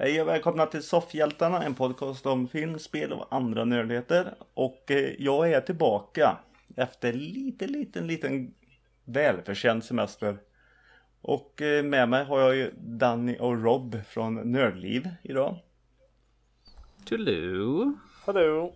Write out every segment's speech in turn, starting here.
Hej och välkomna till Soffhjältarna, en podcast om film, spel och andra nördigheter. Och jag är tillbaka efter liten välförtjänt semester. Och med mig har jag ju Danny och Rob från Nördliv idag. Hello. Hallå.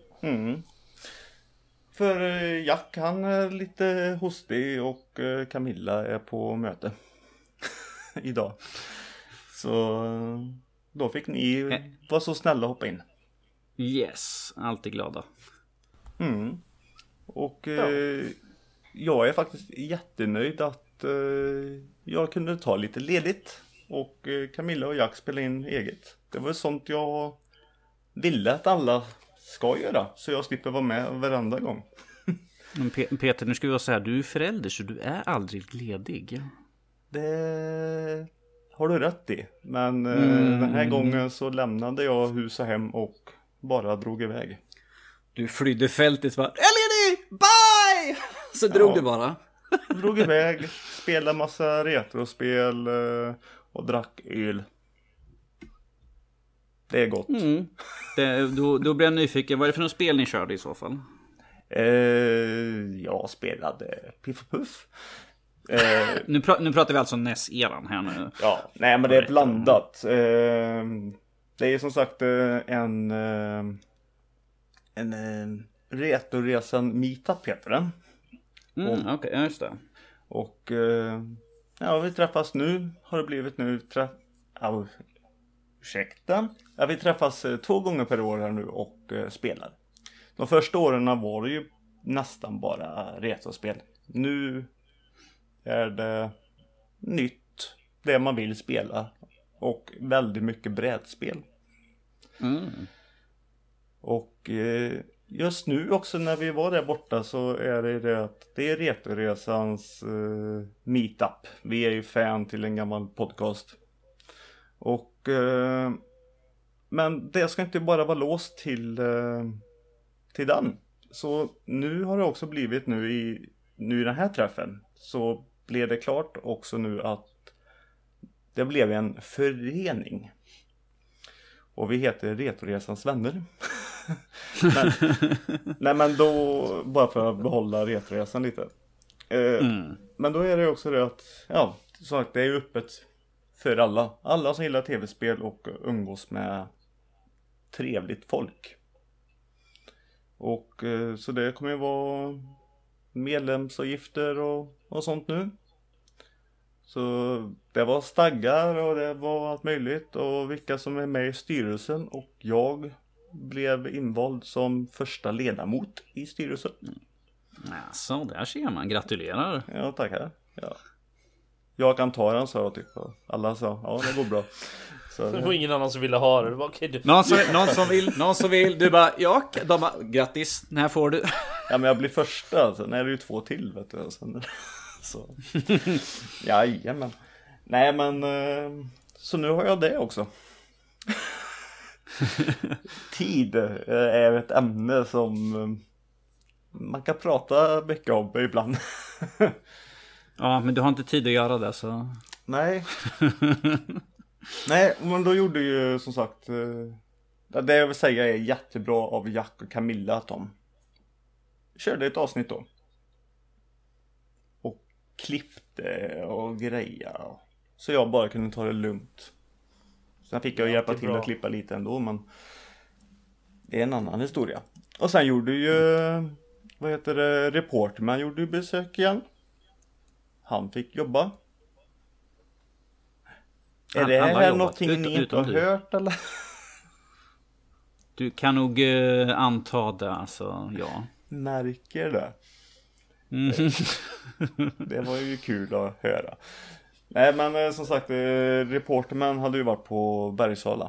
För Jack, han är lite hostig och Camilla är på möte idag. Så då fick ni vara så snälla och hoppa in. Yes, alltid glada. Och jag är faktiskt jättenöjd att jag kunde ta lite ledigt. Och Camilla och Jack spelade in eget. Det var sånt jag ville att alla ska göra. Så jag slipper vara med varenda gång. Men Peter, nu ska vi vara så här. Du är förälder så du är aldrig ledig. Det har du rätt i. Men den här gången så lämnade jag hus och hem och bara drog iväg. Du flydde fältet och bara, jag är ledig! Bye! Så drog du bara. Drog iväg, spelade massa retrospel och drack öl. Det är gott. Då blir jag nyfiken. Vad är det för något spel ni körde i så fall? Jag spelade Piff och Puff. Nu pratar vi alltså NES-eran här nu. Ja, nej men det är blandat. Det är som sagt en Retroresan meetup heter den. Okej, just det. Och ja, vi träffas nu. Har det blivit nu ursäkta. Ja, vi träffas 2 gånger per år här nu och spelar. De första åren var det ju nästan bara retrospel. Nu är det nytt, det man vill spela. Och väldigt mycket brädspel. Och just nu också när vi var där borta så är det att det är Retroresans meetup. Vi är ju fan till en gammal podcast. Och men det ska inte bara vara låst till den. Så nu har det också blivit nu i den här träffen så blev det klart också nu att det blev en förening. Och vi heter Retroresans vänner. men då bara för att behålla Retroresan lite. Men då är det också det att så att det är öppet för alla. Alla som gillar tv-spel och umgås med trevligt folk. Och så det kommer ju vara medlemsavgifter och sånt nu. Så det var staggar och det var allt möjligt och vilka som är med i styrelsen och jag blev invald som första ledamot i styrelsen. Så där ser man, gratulerar. Ja, tackar. Ja. Jag kan ta den, sa jag typ. Alla sa, ja det går bra. Så, det var ingen annan som ville ha det. Det var okej, du. Någon som vill. Du bara, ja, de bara, grattis, den här får du. Ja, men jag blir första. Alltså. Nej, det är ju 2 till, vet du. Så. Jajamän. Nej, men så nu har jag det också. Tid är ett ämne som man kan prata mycket om ibland. Ja, men du har inte tid att göra det så. Nej. Nej, men då gjorde ju som sagt det jag vill säga är jättebra av Jack och Camilla att de körde ett avsnitt då. Och klippte och greja. Så jag bara kunde ta det lugnt. Sen fick jag hjälpa till att klippa lite ändå, men det är en annan historia. Och sen gjorde ju Reporterman gjorde ju besök igen. Han fick jobba. Är det här någonting ni inte har hört eller? Du kan nog anta det, alltså, ja. Märker det. Det var ju kul att höra. Nej, men som sagt, Reporterman hade ju varit på Bergsala.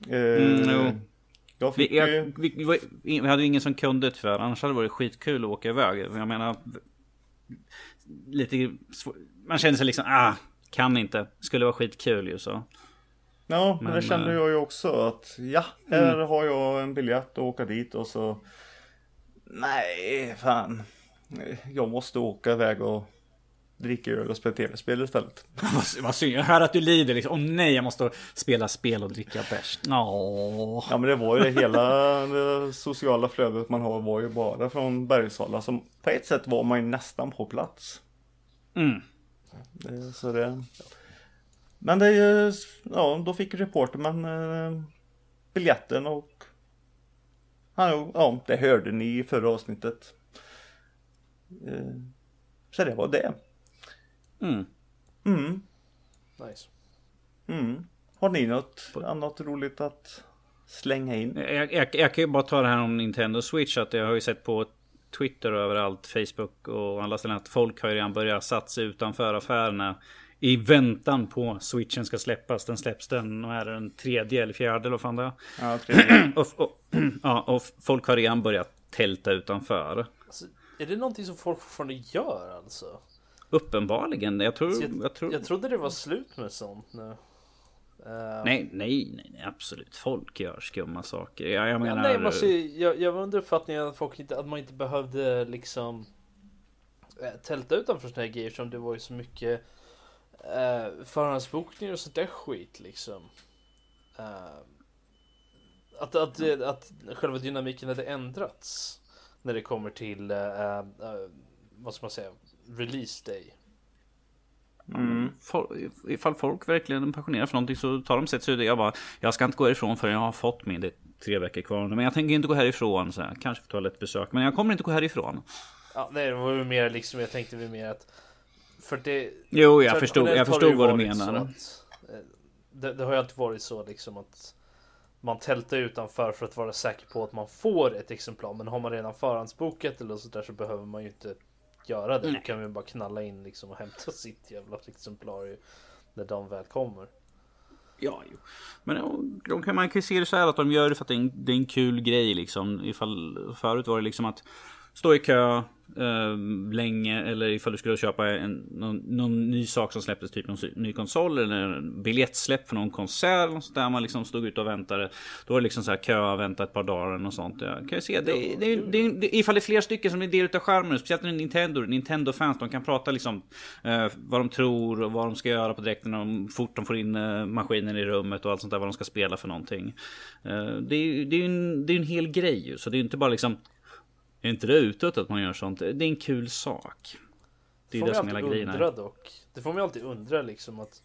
Vi hade ju ingen som kunde tyvärr. Annars hade det varit skitkul att åka iväg. Jag menar, man känner sig liksom, kan inte. Skulle vara skitkul ju så. Ja, men det kände jag ju också att här har jag en biljett att åka dit och så nej, fan. Jag måste åka iväg och dricka öl och spela tv-spel istället. Vad synd, jag hör att du lider liksom. Nej, jag måste spela spel och dricka bärs. Ja, men det var ju det sociala flödet man har var ju bara från Bergsala. Som på ett sätt var man ju nästan på plats. Så det... Men det är ju, ja, då fick reportern biljetten och ja, det hörde ni i förra avsnittet. Så det var det. Nice. Har ni något annat roligt att slänga in? Jag kan ju bara ta det här om Nintendo Switch. Att jag har ju sett på Twitter och överallt, Facebook och alla ställen att folk har ju redan börjat satsa utanför affärerna i väntan på Switchen ska släppas. Den släpps den tredje eller fjärde eller vad fan det är. Ja, tredje. och folk har redan börjat tälta utanför. Alltså, är det någonting som folk fortfarande gör alltså? Uppenbarligen. Jag trodde det var slut med sånt nu. Nej, absolut. Folk gör skumma saker. Jag menar... Jag var under uppfattningen att man inte behövde liksom tälta utanför såna här grejer, som det var ju så mycket förhandsbokningar och sånt där skit liksom. Att själva dynamiken hade ändrats när det kommer till vad ska man säga, release day. Ifall folk verkligen är passionerade för någonting så tar de sig ut. Jag ska inte gå härifrån förrän jag har fått min. Det är 3 veckor kvar. Men jag tänker inte gå härifrån. Så jag kanske får ta ett besök. Men jag kommer inte gå härifrån. Ja, det var ju mer liksom, jag tänkte mer att för det... Jo, jag förstod vad du menar. Det har ju alltid varit så liksom att man tältar utanför för att vara säker på att man får ett exemplar. Men har man redan förhandsbokat eller så där, så behöver man ju inte göra det. Då kan vi bara knalla in liksom och hämta sitt jävla exemplar när de väl kommer. Ja, jo. Men man kan ju se det så här att de gör det för att det är en kul grej liksom. Ifall förut var det liksom att stå i kö länge, eller ifall du skulle köpa någon ny sak som släpptes, typ någon ny konsol eller en biljettsläpp för någon konsert och så där, man liksom stod ut och väntade. Då var det liksom så här kö, vänta ett par dagar och sånt. Jag kan ju se ifall det är fler stycken som är del utav skärmen, speciellt Nintendo-fans, de kan prata liksom vad de tror och vad de ska göra på direkten, och fort de får in maskinen i rummet och allt sånt där, vad de ska spela för någonting. Det är en hel grej ju, så det är inte bara liksom, är inte det utåt att man gör sånt? Det är en kul sak. Det är det som hela grejen är. Det får man alltid undra liksom att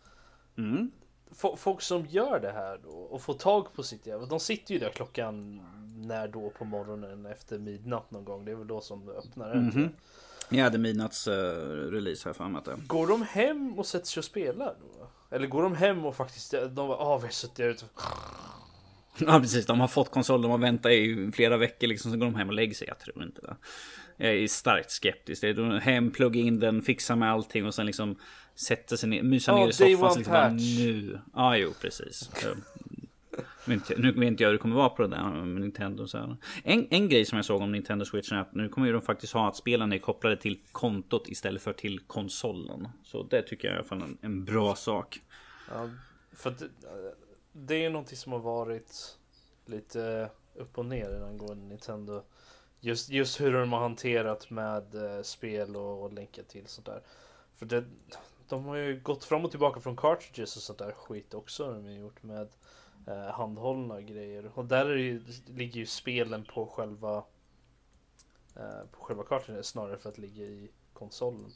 folk som gör det här då och får tag på sitt jävla, de sitter ju där klockan när då på morgonen efter midnatt någon gång. Det är väl då som det öppnar. Ja, det är midnatts release här framåt. Går de hem och sätter sig och spelar då? Eller går de hem och faktiskt vi har suttit där ute. Ja, precis. De har fått konsol, de har väntat i flera veckor liksom, så går de hem och lägger sig. Jag tror inte det. Jag är starkt skeptisk. Det är hem, plugga in den, fixa med allting och sen liksom sätta sig ner, mysa ner i soffan liksom, nu. Ja, jo, precis. Nu vet inte jag hur det kommer vara på det där med Nintendo så här. En grej som jag såg om Nintendo Switch är att nu kommer ju de faktiskt ha att spelen är kopplade till kontot istället för till konsolen. Så det tycker jag är i alla fall en bra sak. Ja, för det är någonting som har varit lite upp och ner angående Nintendo. Just hur de har hanterat med spel och länka till sånt där. För de har ju gått fram och tillbaka från cartridges och sånt där skit också. De har gjort med handhållna grejer. Och där ligger ju spelen på själva cartridges snarare för att ligga i konsolen.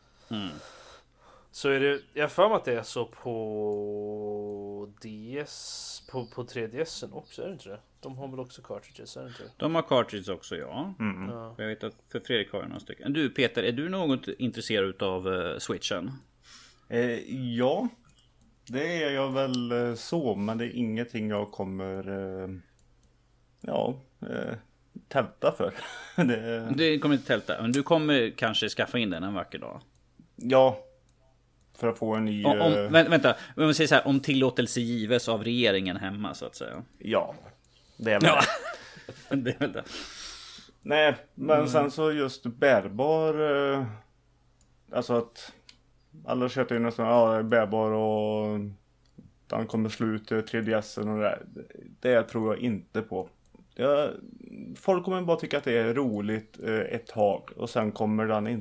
Så är det, jag för mig att det är så på DS, på 3DSen också, är det inte det? De har väl också cartridges, är det inte det? De har cartridges också, ja. Jag vet att för Fredrik har några stycken. Du Peter, är du något intresserad av Switchen? Ja, det är jag väl så, men det är ingenting jag kommer tälta för. Du kommer inte tälta, men du kommer kanske skaffa in den en vacker dag. Ja, för att få en ny... Vänta, om vi säger så här, om tillåtelse gives av regeringen hemma så att säga. Ja, det är väl det. Det är väl det. Nej, men sen så just bärbar... alltså att alla köper ju nästan bärbar och den kommer slut 3DSen och det tror jag inte på. Folk kommer bara tycka att det är roligt ett tag och sen kommer den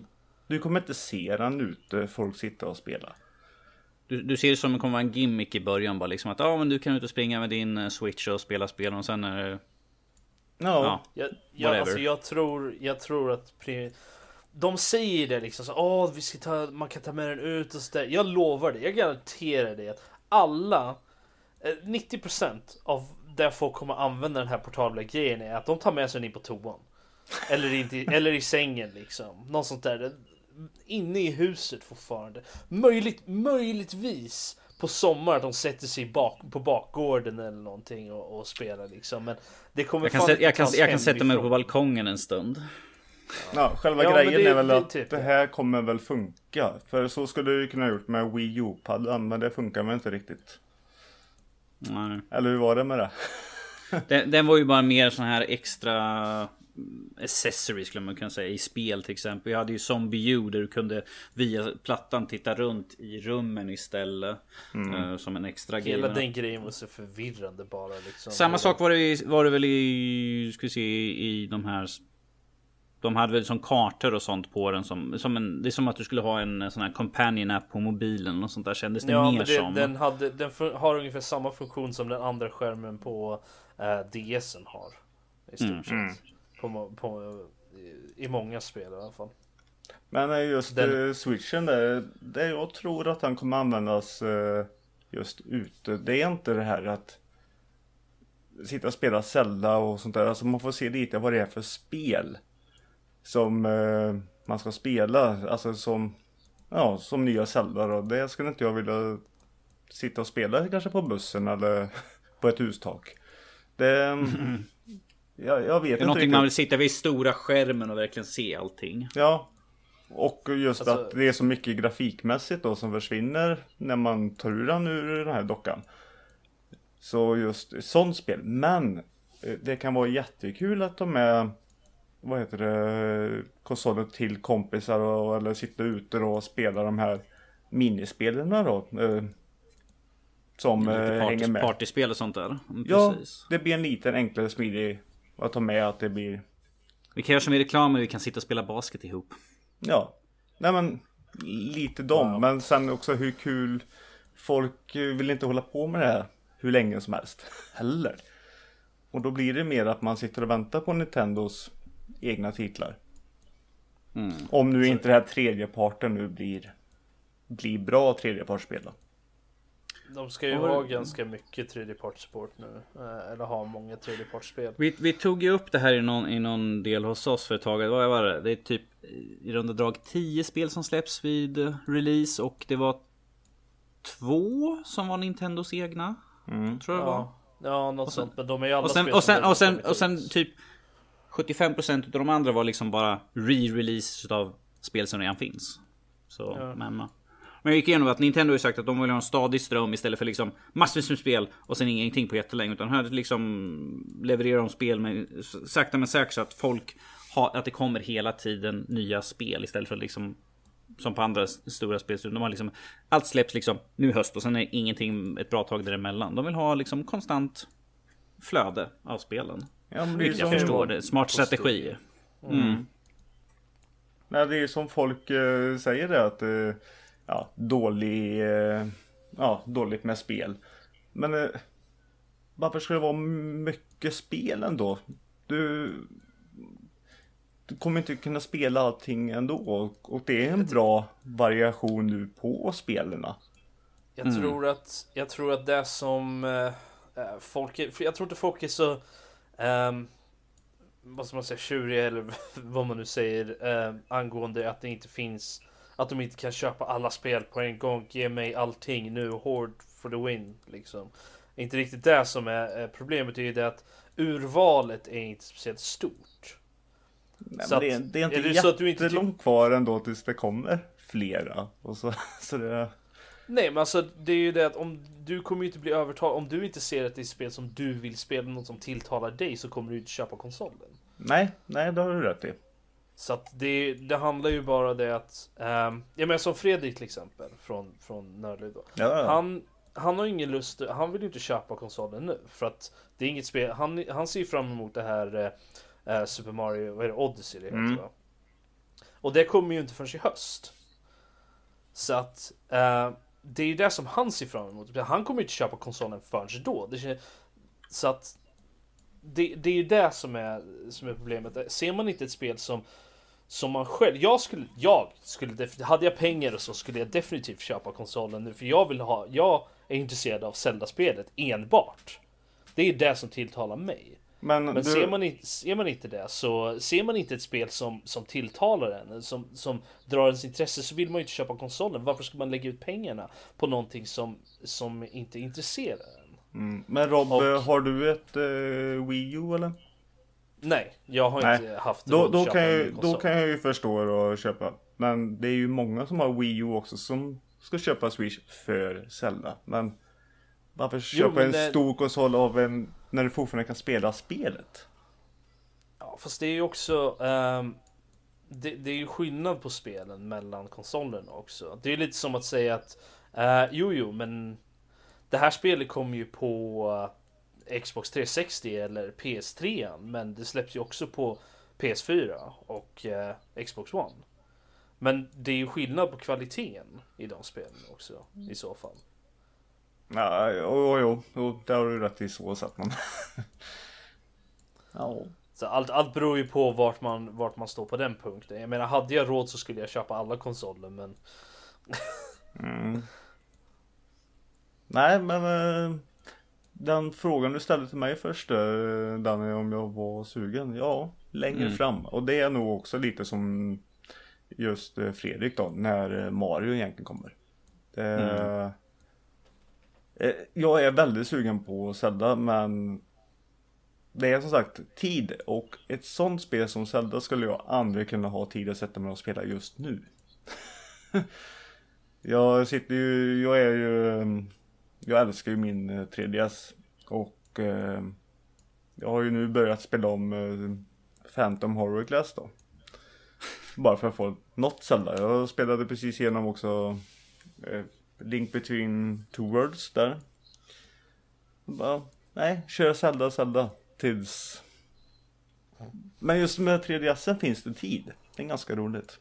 Du kommer inte se den ute, folk sitta och spela. Du ser det som det kommer vara en gimmick i början bara liksom att men du kan ut och springa med din Switch och spela spel och sen är det... Ja. Alltså jag tror att de säger det liksom så, man kan ta med den ut och så där. Jag lovar det, jag garanterar det att alla 90% av där folk kommer använda den här portabla grejen är att de tar med sig den in på toan. Eller i sängen liksom. Något sånt där. Inne i huset fortfarande. Möjligtvis på sommar att de sätter sig på bakgården eller någonting och spelar liksom. Men det kommer jag kan sätta mig på balkongen en stund. Ja, själva grejen är väl att typ det här kommer väl funka. För så skulle du kunna gjort med Wii U-paddan, men det funkar väl inte riktigt. Nej. Eller hur var det med det? Den var ju bara mer sån här extra accessories skulle man kunna säga i spel till exempel. Jag hade ju Zombie U där du kunde via plattan titta runt i rummen istället som en extra grej. Hela den grejen var så förvirrande bara liksom. Samma sak var det väl i i de här. De hade väl som kartor och sånt på den det är som att du skulle ha en sån här companion app på mobilen och sånt där kändes det mer men som. Den har ungefär samma funktion som den andra skärmen på DSen har i stort sett. I många spel i alla fall. Men just Switchen där jag tror att den kommer användas just ute. Det är inte det här att sitta och spela Zelda och sånt där. Alltså man får se lite vad det är för spel som man ska spela. Alltså som nya Zelda då. Det skulle inte jag vilja sitta och spela kanske på bussen eller på ett hustak. Jag vet det är inte någonting riktigt. Man vill sitta vid stora skärmen och verkligen se allting. Ja. Och just att det är så mycket grafikmässigt då som försvinner när man tar ur den här dockan. Så just ett sånt spel. Men det kan vara jättekul att ta med konsoler till kompisar eller sitta ute och spela de här minispelarna då. Som hänger med. Partyspel och sånt där. Ja, precis. det blir en liten enklare smidig att ta med att det blir... Vi kan göra som i reklam, vi kan sitta och spela basket ihop. Ja, nej men lite men sen också hur kul folk vill inte hålla på med det här hur länge som helst heller. Och då blir det mer att man sitter och väntar på Nintendos egna titlar. Om nu inte det här tredjeparten nu blir bra tredjepartsspel då. De ska ju ha ganska mycket tredjepartssport nu. Eller ha många tredjepartsspel. Vi tog ju upp det här i någon del hos oss för ett tag. Vad var det? Det är typ i runda drag 10 spel som släpps vid release. Och det var 2 som var Nintendos egna. Tror jag det var. Ja, något sånt. Men de är ju alla och sen typ 75% av de andra var liksom bara re-release av spel som redan finns. Så, men jag gick igenom att Nintendo har sagt att de vill ha en stadig ström istället för liksom massvis med spel och sen ingenting på jättelänge, utan här liksom levererar de spel med sakta men säkert så att folk har, att det kommer hela tiden nya spel istället för liksom som på andra stora spel. De har liksom allt släpps liksom nu i höst och sen är ingenting ett bra tag däremellan. De vill ha liksom konstant flöde av spelen. Ja, men jag förstår det. Smart strategi. Nej, det är som folk säger det att dåligt med spel. Men varför ska det vara mycket spel ändå? Du kommer inte kunna spela allting ändå. Och det är en bra variation nu på spelarna. Jag tror att det som folk är, för jag tror inte folk är så vad ska man säga, tjuriga eller vad man nu säger angående att det inte finns, att de inte kan köpa alla spel på en gång. Ge mig allting nu, hård for the win liksom. Inte riktigt det som är problemet, är ju det att urvalet är inte speciellt stort. Nej, så men det är inte jättelångt kvar ändå tills det kommer flera och så det... Nej, men alltså det är ju det att om du kommer ju inte bli övertalad, om du inte ser att det är spel som du vill spela, något som tilltalar dig, så kommer du inte köpa konsolen. Nej, det har du rätt i. Så att det handlar ju bara det att jag menar som Fredrik till exempel från Nördliv då. Ja. Han har ingen lust, han vill ju inte köpa konsolen nu för att det är inget spel, han ser ju fram emot det här Super Mario, vad är det, Odyssey det heter va? Och det kommer ju inte förrän i höst. Så att det är ju det som han ser fram emot. Han kommer ju inte köpa konsolen förrän då. Så att det är ju det som är problemet. Ser man inte ett spel som man själv... Jag skulle hade jag pengar och så skulle jag definitivt köpa konsolen nu. För jag är intresserad av Zelda-spelet enbart. Det är det som tilltalar mig. Men ser man inte det, så ser man inte ett spel som tilltalar en, som drar ens intresse, så vill man ju inte köpa konsolen. Varför ska man lägga ut pengarna på någonting som inte intresserar en? Men Rob, har du ett Wii U eller? Nej, jag har inte haft det. Då kan jag ju förstå att köpa. Men det är ju många som har Wii U också som ska köpa Switch för Zelda. Men varför köpa en stor konsol av när du fortfarande kan spela spelet? Ja, fast det är ju också det är ju skillnad på spelen mellan konsolerna också. Det är lite som att säga att men det här spelet kommer ju på Xbox 360 eller PS3, men det släpps ju också på PS4 och Xbox One. Men det är ju skillnad på kvaliteten i de spelen också i så fall. Ja, jo, där har du rätt i så sätt man. Ja. Så allt beror ju på vart man står på den punkten. Jag menar, hade jag råd så skulle jag köpa alla konsoler, men Nej, men den frågan du ställde till mig först, Danny, om jag var sugen. Ja, längre fram. Och det är nog också lite som just Fredrik då, när Mario egentligen kommer. Jag är väldigt sugen på Zelda, men det är som sagt tid, och ett sånt spel som Zelda skulle jag aldrig kunna ha tid att sätta mig och spela just nu. Jag älskar ju min 3DS, och jag har ju nu börjat spela om Phantom Hourglass då. Bara för att få något Zelda. Jag spelade precis igenom också Link Between Two Worlds där. Bara, nej, kör Zelda tills... Men just med 3DSen finns det tid. Det är ganska roligt.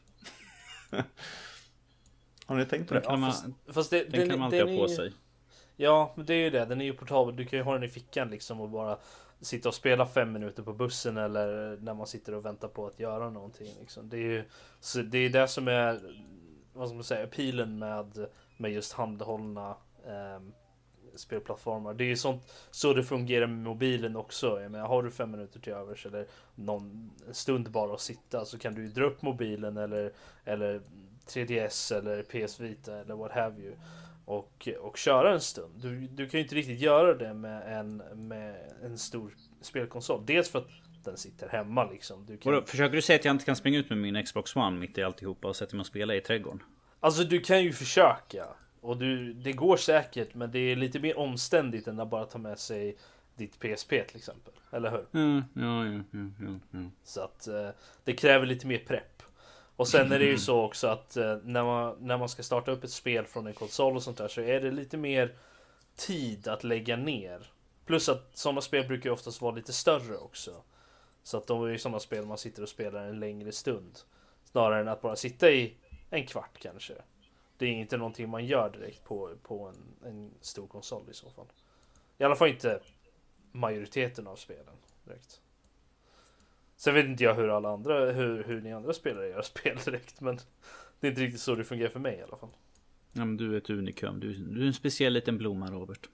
Har ni tänkt på det? Den kan man alltid ha på sig. Ja, men det är ju det. Den är ju portabel. Du kan ju ha den i fickan liksom och bara sitta och spela 5 minuter på bussen eller när man sitter och väntar på att göra någonting liksom. Det är det som är, vad ska man säga, pilen med just handhållna spelplattformar. Det är ju så det fungerar med mobilen också. Jag menar, har du 5 minuter till övers eller en stund bara att sitta, så kan du ju dra upp mobilen eller 3DS eller PS Vita eller what have you och köra en stund. Du kan ju inte riktigt göra det med en stor spelkonsol. Dels för att den sitter hemma liksom. Försöker du säga att jag inte kan springa ut med min Xbox One mitt i alltihopa och sätta mig och spela i trädgården? Alltså du kan ju försöka. Och det går säkert, men det är lite mer omständigt än att bara ta med sig ditt PSP till exempel. Eller hur? Ja. Så att det kräver lite mer prepp. Och sen är det ju så också att när man ska starta upp ett spel från en konsol och sånt där, så är det lite mer tid att lägga ner. Plus att sådana spel brukar ju oftast vara lite större också. Så att de är ju sådana spel man sitter och spelar en längre stund. Snarare än att bara sitta i en kvart kanske. Det är inte någonting man gör direkt på en stor konsol i så fall. I alla fall inte majoriteten av spelen direkt. Sen vet inte jag hur ni andra spelare gör spel direkt, men det är inte riktigt så det fungerar för mig i alla fall. Ja, men du är ett unikum. Du är en speciell liten blomma, Robert.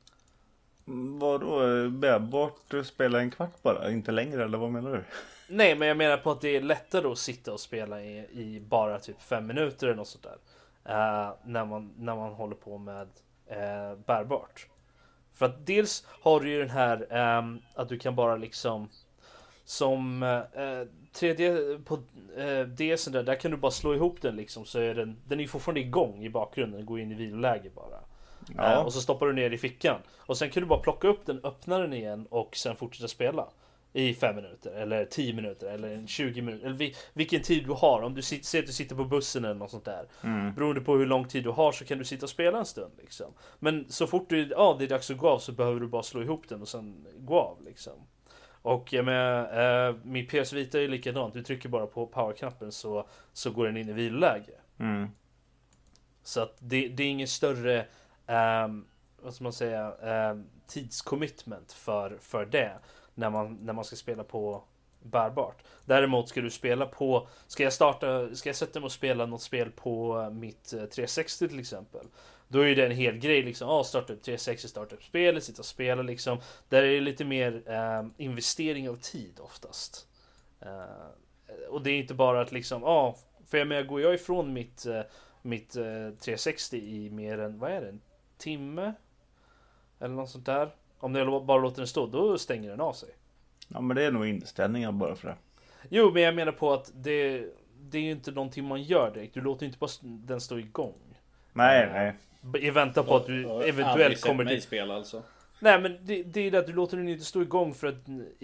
Vadå? Bärbart spela en kvart bara? Inte längre, eller vad menar du? Nej, men jag menar på att det är lättare att sitta och spela i bara typ 5 minuter eller något sånt där. När man håller på med bärbart. För att dels har du ju den här att du kan bara liksom som 3D på DSen där kan du bara slå ihop den liksom, så är den är fortfarande igång i bakgrunden, den går in i viloläge bara. Och så stoppar du ner i fickan och sen kan du bara plocka upp den, öppna den igen och sen fortsätta spela i 5 minuter eller 10 minuter eller 20 minuter eller vilken tid du har. Om du ser att du sitter på bussen eller något sånt där, beroende på hur lång tid du har, så kan du sitta och spela en stund liksom. Men så fort det är dags att gå av, så behöver du bara slå ihop den och sen gå av liksom. Och min PS Vita är ju likadant. Du trycker bara på powerknappen så går den in i viloläge. Så att det är ingen större vad ska man säga, tidscommitment för det när man ska spela på bärbart. Däremot ska jag sätta mig och spela något spel på mitt 360 till exempel. Då är det en hel grej liksom, starta upp 360, starta upp spelet, sitta och spela liksom. Där är det lite mer investering av tid oftast. Och det är inte bara att liksom, för jag går jag ifrån mitt 360 i mer än, vad är det, en timme? Eller något sånt där. Om jag bara låter den stå, då stänger den av sig. Ja, men det är nog inställningar bara för det. Jo, men jag menar på att det är ju inte någonting man gör direkt. Du låter inte bara den stå igång. Nej. I väntan på att du eventuellt kommer till spel alltså. Nej, men det är det att du låter den inte stå igång för att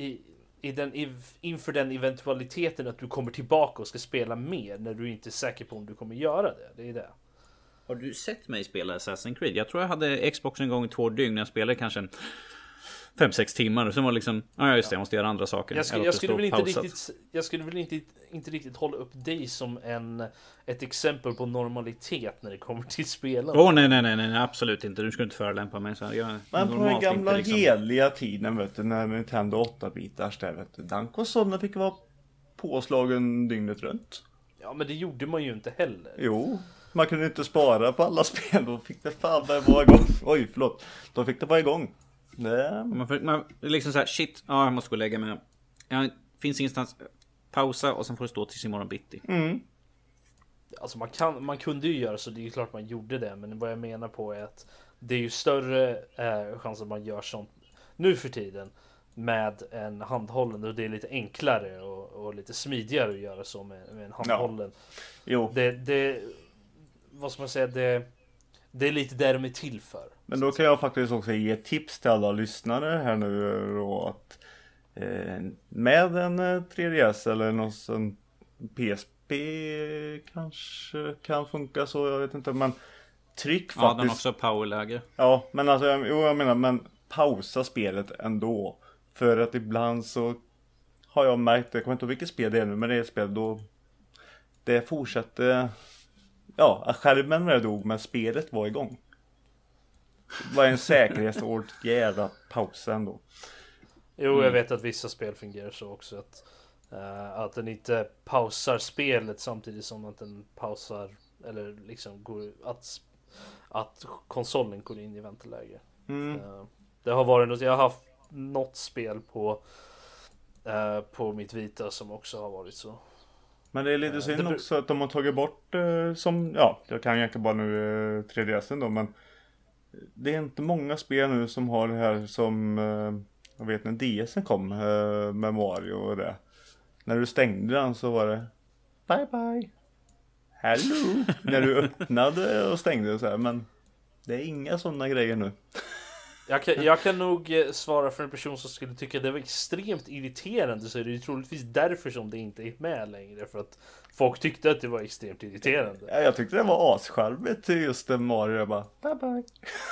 inför den eventualiteten att du kommer tillbaka och ska spela mer när du inte är säker på om du kommer göra det. Det är det. Har du sett mig spela Assassin's Creed? Jag tror jag hade Xbox en gång i 2 dygn. Jag spelade kanske 5-6 timmar och sen var liksom, just det, jag måste göra andra saker. Jag skulle väl inte riktigt hålla upp dig som ett exempel på normalitet när det kommer till spelande. Nej, absolut inte. Du skulle inte förelämpa mig så här. Men på den gamla heliga tiden, vet du, när Nintendo 8-bitars där, vet du, den konsolen fick vara påslagen dygnet runt. Ja, men det gjorde man ju inte heller. Jo, man kunde inte spara på alla spel. Då fick det fan vara igång. Oj, förlåt. Då fick det vara igång. Man liksom såhär, shit, jag måste gå och lägga mig. Finns ingenstans. Pausa och sen får det stå tills imorgon bitti. Alltså man kunde ju göra så, det är ju klart man gjorde det. Men vad jag menar på är att det är ju större chans att man gör sånt nu för tiden med en handhållen, och det är lite enklare och lite smidigare att göra så med en handhållen. Jo. Det vad ska man säga, det är lite där de är till för. Men då kan jag faktiskt också ge tips till alla lyssnare här nu då, att med en 3DS eller någon sån PSP kanske kan funka så, jag vet inte, men tryck faktiskt. Ja, den också powerläge. Ja, men alltså jag menar, men pausa spelet ändå, för att ibland så har jag märkt, jag kommer inte ihåg vilket spel det är nu, men det är ett spel då det fortsatte, skärmen när det dog, men spelet var igång. Det var en säkerhetsåtgärd pausa ändå. Jo, jag vet att vissa spel fungerar så också, att den inte pausar spelet samtidigt som att den pausar, eller liksom går att konsolen går in i vänteläge. Det har varit något, jag har haft något spel på mitt Vita som också har varit så. Men det är lite synd också att de har tagit bort som, jag kan egentligen bara nu 3DSen då, men det är inte många spel nu som har det här som jag vet när DSen kom med Mario och det. När du stängde den så var det bye bye. Hello. När du öppnade och stängde så här, men det är inga sådana grejer nu. Jag kan nog svara för en person som skulle tycka det var extremt irriterande, så är det ju troligtvis därför som det inte är med längre, för att folk tyckte att det var extremt irriterande. Ja, jag tyckte det var ascharmigt just det Mario, jag bara bye bye.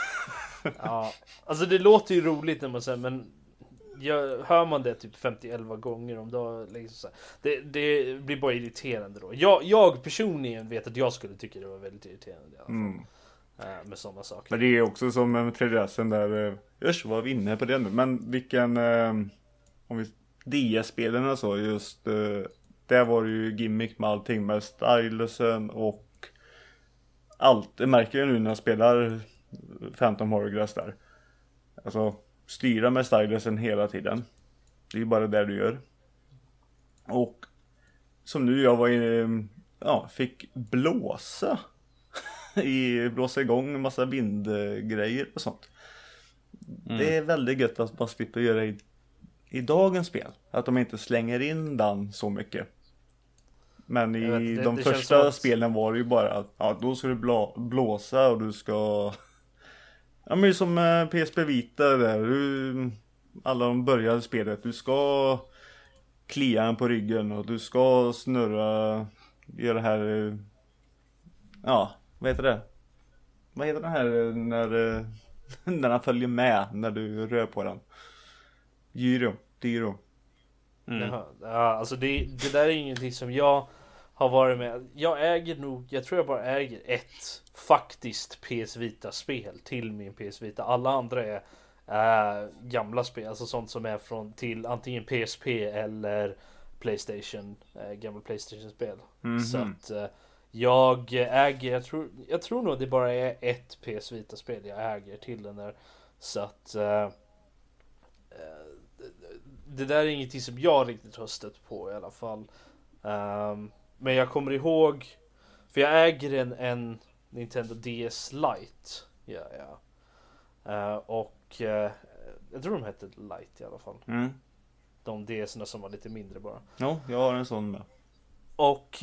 Ja, alltså det låter ju roligt när man säger, men hör man det typ 50-11 gånger om dagen liksom så här, det blir bara irriterande då. Jag personligen vet att jag skulle tycka det var väldigt irriterande i alla fall. Med sådana saker. Men det är också som med 3DSen där, just var vi inne på det nu, men vilken om vi DS-spelen och så, just där var det ju gimmick med allting, med stylusen och allt. Det märker jag nu när jag spelar Phantom Hourglass där. Alltså styra med stylusen hela tiden. Det är ju bara det du gör. Och som nu jag var fick blåsa igång en massa vindgrejer och sånt. Det är väldigt gött att man slipper göra i dagens spel. Att de inte slänger in den så mycket. Men i de första spelen var det ju bara att då ska du blåsa och du ska... Ja, men som PSP Vita där. Alla de började spelet. Du ska klia den på ryggen och du ska snurra, göra det här... vad heter det? Vad heter det här när den följer med när du rör på den? Gyro. Alltså det där är ingenting som jag har varit med. Jag tror jag bara äger ett faktiskt PS Vita-spel till min PS Vita. Alla andra är gamla spel, alltså sånt som är från till antingen PSP eller PlayStation, gamla PlayStation-spel. Så att jag äger, jag tror nog det bara är ett PS Vita-spel jag äger till den där. Så att det där är ingenting som jag riktigt har stött på i alla fall. Men jag kommer ihåg, för jag äger en Nintendo DS Lite. Och jag tror de hette Lite i alla fall. De DS:na som var lite mindre bara. Ja, jag har en sån med. Och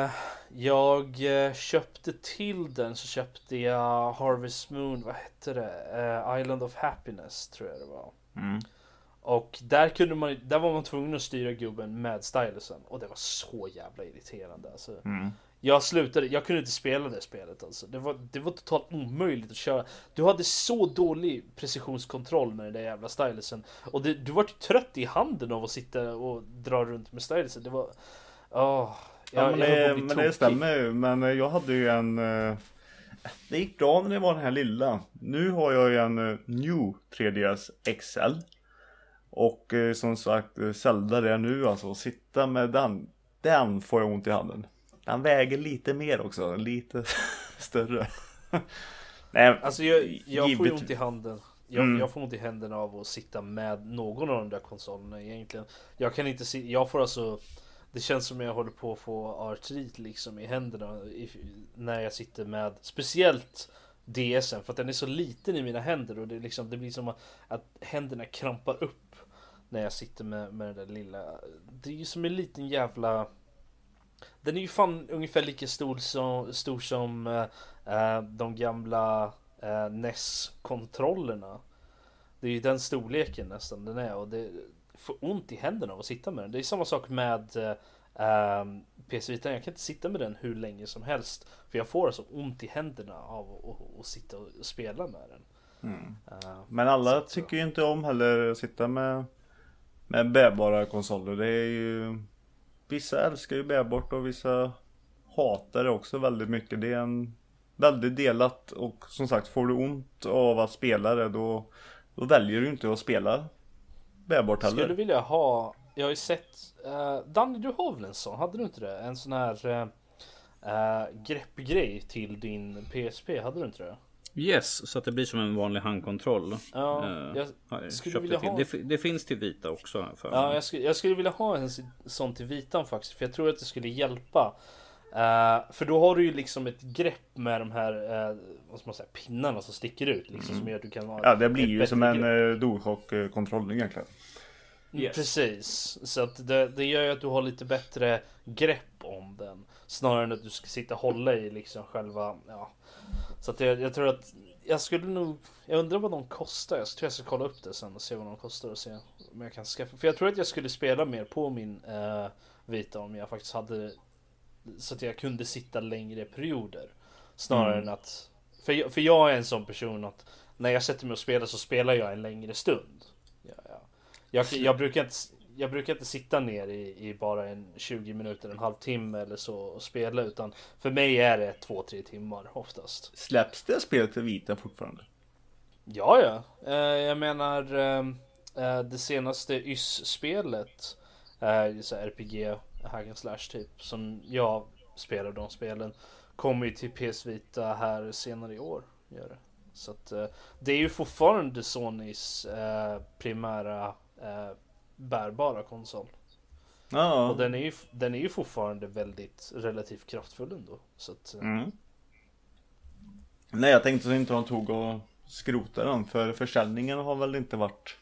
jag köpte till den, så köpte jag Harvest Moon, vad hette det? Island of Happiness tror jag det var. Och där var man tvungen att styra gubben med stylusen. Och det var så jävla irriterande alltså. Jag kunde inte spela det spelet alltså. Det var totalt omöjligt att köra. Du hade så dålig precisionskontroll med den där jävla stylusen. Och du var trött i handen av att sitta och dra runt med stylusen. Det var... men det stämmer ju. Men jag hade ju en... Det gick bra när det var den här lilla. Nu har jag ju en New 3DS XL. Och som sagt, Zelda det nu alltså. Att sitta med den får jag ont i handen. Den väger lite mer också. Lite större. Nej, alltså jag får ju ont i handen. Jag får ont i händerna av att sitta med någon av de där konsolerna egentligen. Jag kan inte se, jag får alltså... Det känns som jag håller på att få artrit liksom i händerna när jag sitter med speciellt DSen, för att den är så liten i mina händer och det blir som att händerna krampar upp när jag sitter med den där lilla. Det är ju som en liten jävla... Den är ju fan ungefär lika stor som de gamla NES-kontrollerna. Det är ju den storleken nästan den är, och det får ont i händerna av att sitta med den. Det är samma sak med PS Vita. Jag kan inte sitta med den hur länge som helst, för jag får alltså ont i händerna av att sitta och spela med den. Men alla tycker ju inte om heller att sitta med bärbara konsoler. Det är ju... Vissa älskar ju bärbart och vissa hatar det också väldigt mycket. Det är en väldigt delat, och som sagt, får du ont av att spela det, då väljer du inte att spela bärbart heller. Skulle vilja ha... Jag har ju sett... Danny, du har väl en sån? Hade du inte det? En sån här greppgrej till din PSP, hade du inte det? Yes, så att det blir som en vanlig handkontroll. Ja, jag skulle vilja ha... Det finns till Vita också. Jag skulle vilja ha en sån till Vitan faktiskt, för jag tror att det skulle hjälpa. För då har du ju liksom ett grepp med de här vad ska man säga, pinnarna som sticker ut liksom, som gör att du kan ha... Ja, det blir ju som en DualShock-kontroll egentligen. Yes. Precis, så att det gör ju att du har lite bättre grepp om den, snarare än att du ska sitta och hålla i liksom själva, så att jag tror att jag undrar vad de kostar. Jag tror jag ska kolla upp det sen och se vad de kostar och se om jag kan skaffa, för jag tror att jag skulle spela mer på min Vita om jag faktiskt hade, så att jag kunde sitta längre perioder, snarare än att, för jag är en sån person att när jag sätter mig och spelar så spelar jag en längre stund. Jag brukar inte sitta ner i bara 20 minuter, en halvtimme eller så och spela, utan för mig är det 2-3 timmar oftast. Släpps det spelet till Vita fortfarande? Ja. Jag menar det senaste YS-spelet, så RPG hack and slash typ, som jag spelar, de spelen kommer ju till PS Vita här senare i år, gör det. Så att det är ju fortfarande Sonys primära bärbara konsol. Ja. Och den är ju fortfarande väldigt relativt kraftfull ändå. Så att, Nej, jag tänkte inte de tog och skrotade den, för försäljningen har väl inte varit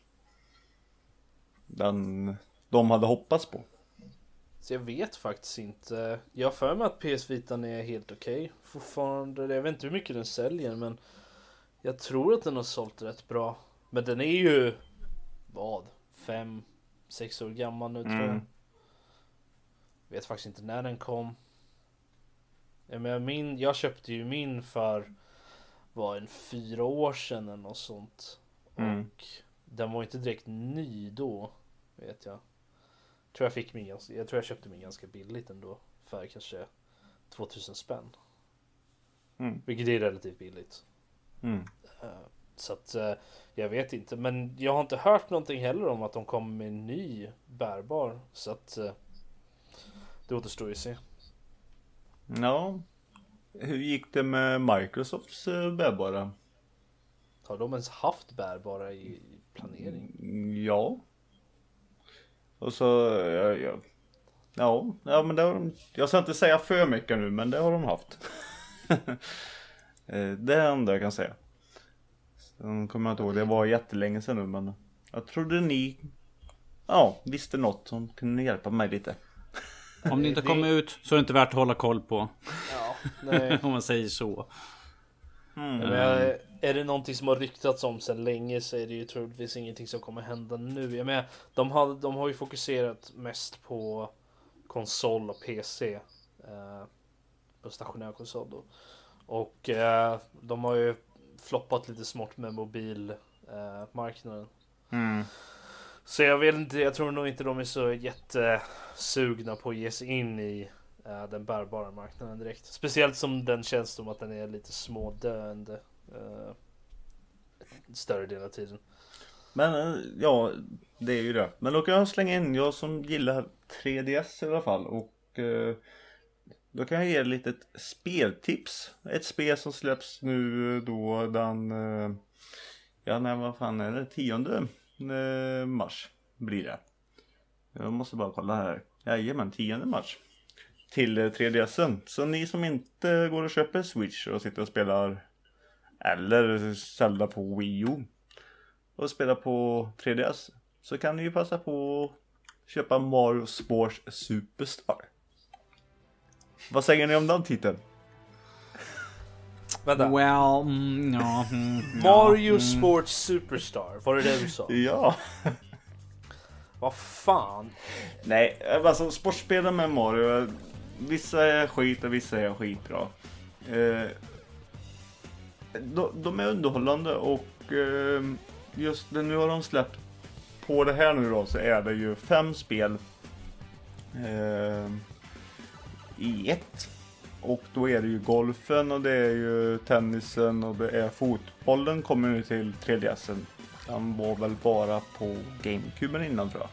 den de hade hoppats på. Så jag vet faktiskt inte. Jag har för mig att PS Vita är helt okej fortfarande. Jag vet inte hur mycket den säljer, men jag tror att den har sålt rätt bra. Men den är ju 5-6 år gammal nu tror jag. Vet faktiskt inte när den kom. Jag köpte ju min för 4 år sedan eller något sånt. Och den var inte direkt ny då, vet jag. tror jag fick mig jag tror jag köpte mig ganska billigt ändå. För kanske 2000 spänn. Vilket är relativt billigt. Så att jag vet inte. Men jag har inte hört någonting heller om att de kommer med en ny bärbar. Så att det återstår ju se. Ja. Hur gick det med Microsofts bärbara? Har de ens haft bärbara i planering? Ja. Och så ja men det har de, jag ska inte säga för mycket nu, men det har de haft. Det är det enda jag kan säga. Sen kommer jag inte ihåg, det var jättelänge sedan nu, men jag trodde ni visste något som kunde hjälpa mig lite. Om det inte kommer ut så är det inte värt att hålla koll på. Ja, nej. Om man säger så. Men är det någonting som har ryktats om sedan länge, så är det ju troligtvis ingenting som kommer hända nu. Jag menar, de har ju fokuserat mest på konsol och PC. På stationär konsol då. Och de har ju floppat lite smått med mobilmarknaden. Så jag vet inte, jag tror nog inte de är så jättesugna på att ge sig in i den bärbara marknaden direkt. Speciellt som den känns som att den är lite smådöende större del av tiden. Men ja, det är ju det. Men då kan jag slänga in, jag som gillar 3DS i alla fall. Och då kan jag ge ett litet speltips. Ett spel som släpps nu då den vad fan är det? 10 mars blir det. Jag måste bara kolla här. Jajamän, 10 mars. Till 3DSen. Så ni som inte går och köper Switch och sitter och spelar eller Zelda på Wii U och spelar på 3DS, så kan ni ju passa på att köpa Mario Sports Superstar. Vad säger ni om den titeln? Vänta. Mario Sports Superstar, var det du sa? Ja. Vad fan? Nej, alltså sportspelen med Mario, vissa är skit och vissa är skitbra. De är underhållande och just nu har de släppt på det här nu då, så är det ju 5 spel i ett. Och då är det ju golfen och det är ju tennisen och det är fotbollen kommer nu till 3DSen. Den var väl bara på GameCube innan, tror jag.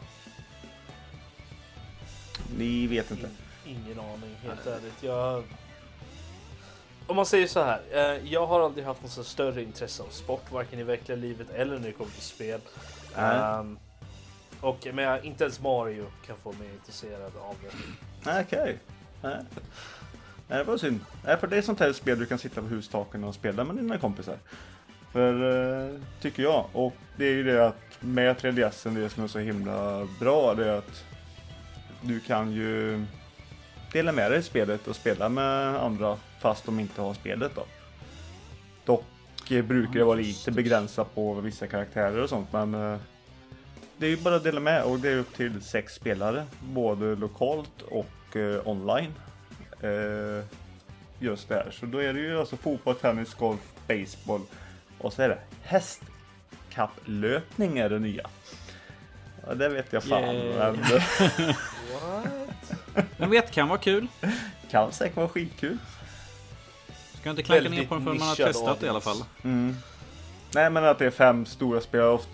Ni vet inte. Ingen aning, helt ärligt. Om man säger så här, jag har aldrig haft något så större intresse av sport, varken i verkliga livet eller när det kommer till spel. Men inte ens Mario kan få mig intresserad av det. Okej. Nej, det var synd. Nej, för det är sånt här spel du kan sitta på hustaken och spela med dina kompisar. För tycker jag. Och det är ju det att med 3DSen, det som är så himla bra, det är att du kan ju dela med dig i spelet och spela med andra fast de inte har spelet då. Dock brukar det vara lite begränsat på vissa karaktärer och sånt, men det är ju bara att dela med, och det är upp till 6 spelare, både lokalt och online. Just där. Så då är det ju alltså fotboll, tennis, golf, baseball och så är det hästkapplöpning är det nya. Ja, det vet jag fan. Men jag vet, kan vara kul. Kan säkert vara skitkul. Ska inte klanka ner på den för man har testat audience. I alla fall. Nej, men att det är 5 stora spel ofta,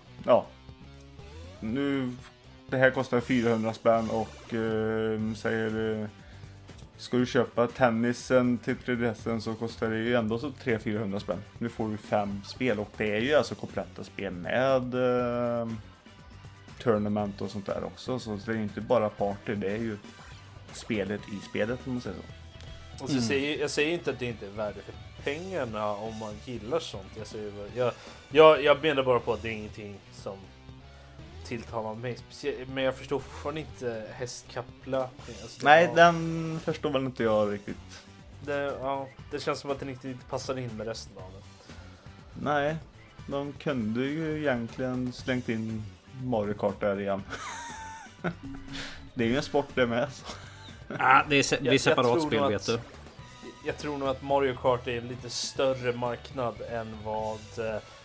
nu det här kostar 400 spänn och säger ska du köpa tennisen till 3DSen så kostar det ju ändå så 300-400 spänn. Nu får du 5 spel och det är ju alltså kompletta spel med tournament och sånt där också. Så det är inte bara party, det är ju spelet i spelet om man säger så. Och så jag säger inte att det inte är värde för pengarna om man gillar sånt. Jag menar bara på att det är ingenting som tilltalar mig. Men jag förstår fortfarande inte hästkapplöpning. Alltså, nej, den förstår väl inte jag riktigt. Det känns som att den inte passar in med resten av det. Nej, de kunde ju egentligen slängt in Mario Kart där igen. Det är ju en sport det med. Så. Det är separat spel, vet du. Jag tror nog att Mario Kart är en lite större marknad än vad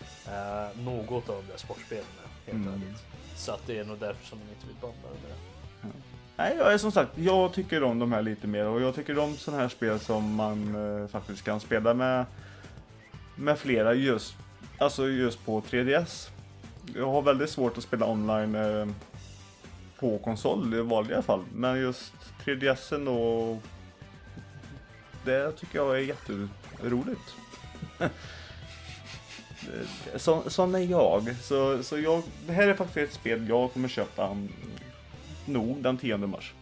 något av de där sportspelen är, helt ärligt. Så att det är nog därför som de inte vill banda det med det. Nej, jag är som sagt, jag tycker om de här lite mer. Och jag tycker om sådana här spel som man faktiskt kan spela med flera just på 3DS. Jag har väldigt svårt att spela online på konsol i vanliga fall. Men just 3DSen då, det tycker jag är jätteroligt. Sån är jag. Så jag. Det här är faktiskt ett spel jag kommer köpa nog den 10 mars.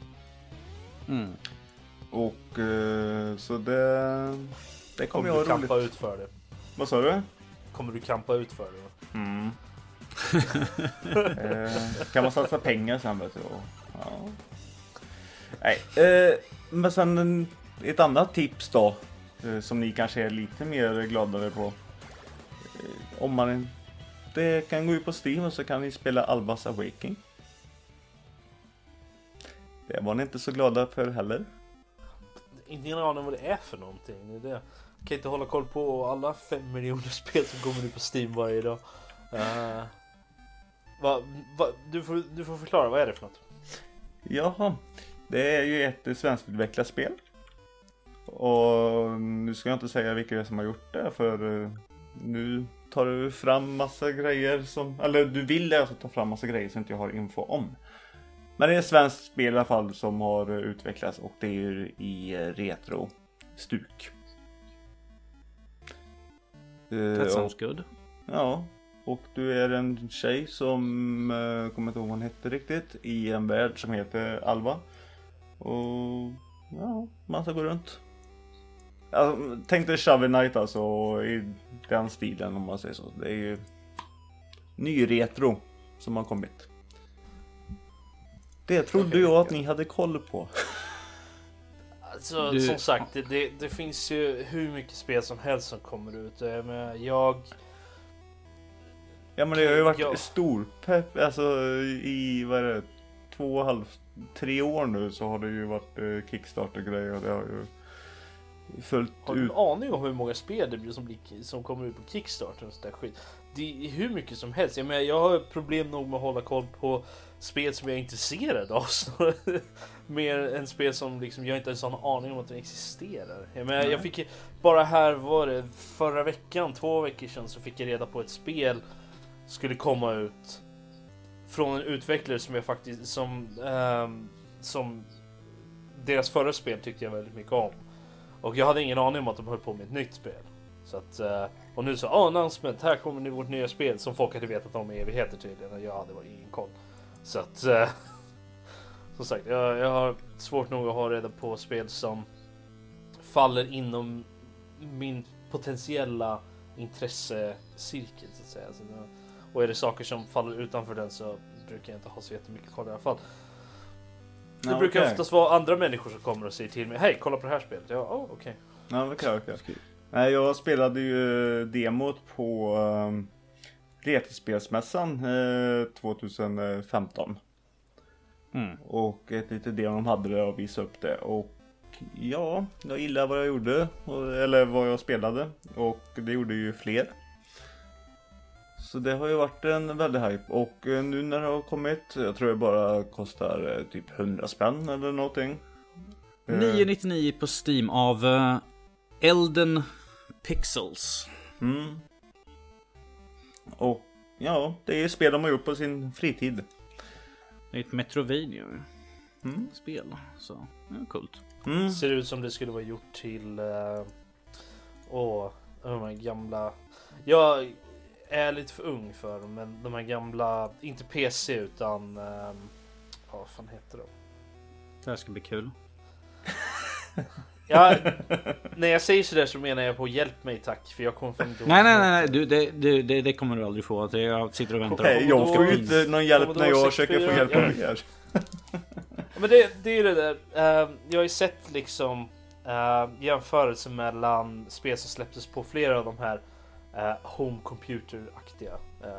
Och så det kommer jag du kampa roligt. ut för det? Vad sa du? Kommer du kampa ut för det? Kan man satsa pengar sen, vet du? Ja. Nej, men sen ett annat tips då, som ni kanske är lite mer gladare på. Om man det kan gå ut på Steam och så kan ni spela Albas Awakening. Det var ni inte så glada för heller. Ingen aning vad det är för någonting. Det är det. Jag kan inte hålla koll på alla 5 miljoner spel som kommer ut på Steam varje dag. Du får förklara, vad är det för något? Jaha, det är ju ett svenskutvecklat spel. Och nu ska jag inte säga vilka det är som har gjort det, för nu tar du fram massa grejer eller du vill alltså ta fram massa grejer som inte jag har info om. Men det är ett svenskt spel i alla fall som har utvecklats, och det är ju i retro-stuk. That sounds good. Ja, och du är en tjej som kommer inte ihåg vad hon hette riktigt, i en värld som heter Alva. Och ja, man ska gå runt. Jag tänkte Shovel Knight alltså, i den stilen om man säger så. Det är ju ny retro som har kommit. Det trodde jag att ni hade koll på. Alltså, som sagt, det finns ju hur mycket spel som helst som kommer ut. Men Ja, men det har ju varit stor pepp. Alltså i, vad är det, 2,5-3 år nu så har det ju varit Kickstarter-grejer. Och det har ju följt Har du en aning om hur många spel det blir som kommer ut på Kickstarter och sådär skit? Det är hur mycket som helst. Jag har problem nog med att hålla koll på spel som jag är intresserad av. Mer än spel som liksom jag inte ens har en aning om att de existerar. Jag fick bara här, var det förra veckan, 2 veckor sedan, så fick jag reda på ett spel skulle komma ut från en utvecklare som jag faktiskt som deras förra spel tyckte jag väldigt mycket om. Och jag hade ingen aning om att de höll på med ett nytt spel. Så att, och nu så, announcement, här kommer nu vårt nya spel som folk hade vetat om i evigheter tydligen, och jag hade ingen koll. Så att, som sagt, jag har svårt nog att ha reda på spel som faller inom min potentiella intressecirkel, så att säga. Och är det saker som faller utanför den så brukar jag inte ha så jättemycket koll i alla fall. Det brukar oftast vara andra människor som kommer och säger till mig: hej, kolla på det här spelet. Ja, okej. Ja, okej. Nej, jag spelade ju demot på Retrospelsmässan 2015. Och ett litet demo de hade det och visade upp det. Och ja, jag gillade vad jag gjorde, eller vad jag spelade. Och det gjorde ju fler. Så det har ju varit en väldigt hype. Och nu när det har kommit, jag tror det bara kostar typ 100 spänn eller någonting. 9,99 på Steam av Elden Pixels. Och ja, det är ju spel de har gjort på sin fritid. Det är ett Metroidvania spel, så ja, coolt. Ser ut som det skulle vara gjort till de här gamla. Jag är lite för ung för dem, men de här gamla, inte PC utan vad fan heter de? Det här ska bli kul. Ja, när jag säger sådär så menar jag på hjälp mig tack, för jag kommer från Nej, det kommer du aldrig få. Att jag sitter och väntar. Nej, jag får ju inte någon hjälp när jag försöker få hjälp av er. Men det är ju det där. Jag har ju sett liksom jämförelse mellan spel som släpptes på flera av de här home computer-aktiga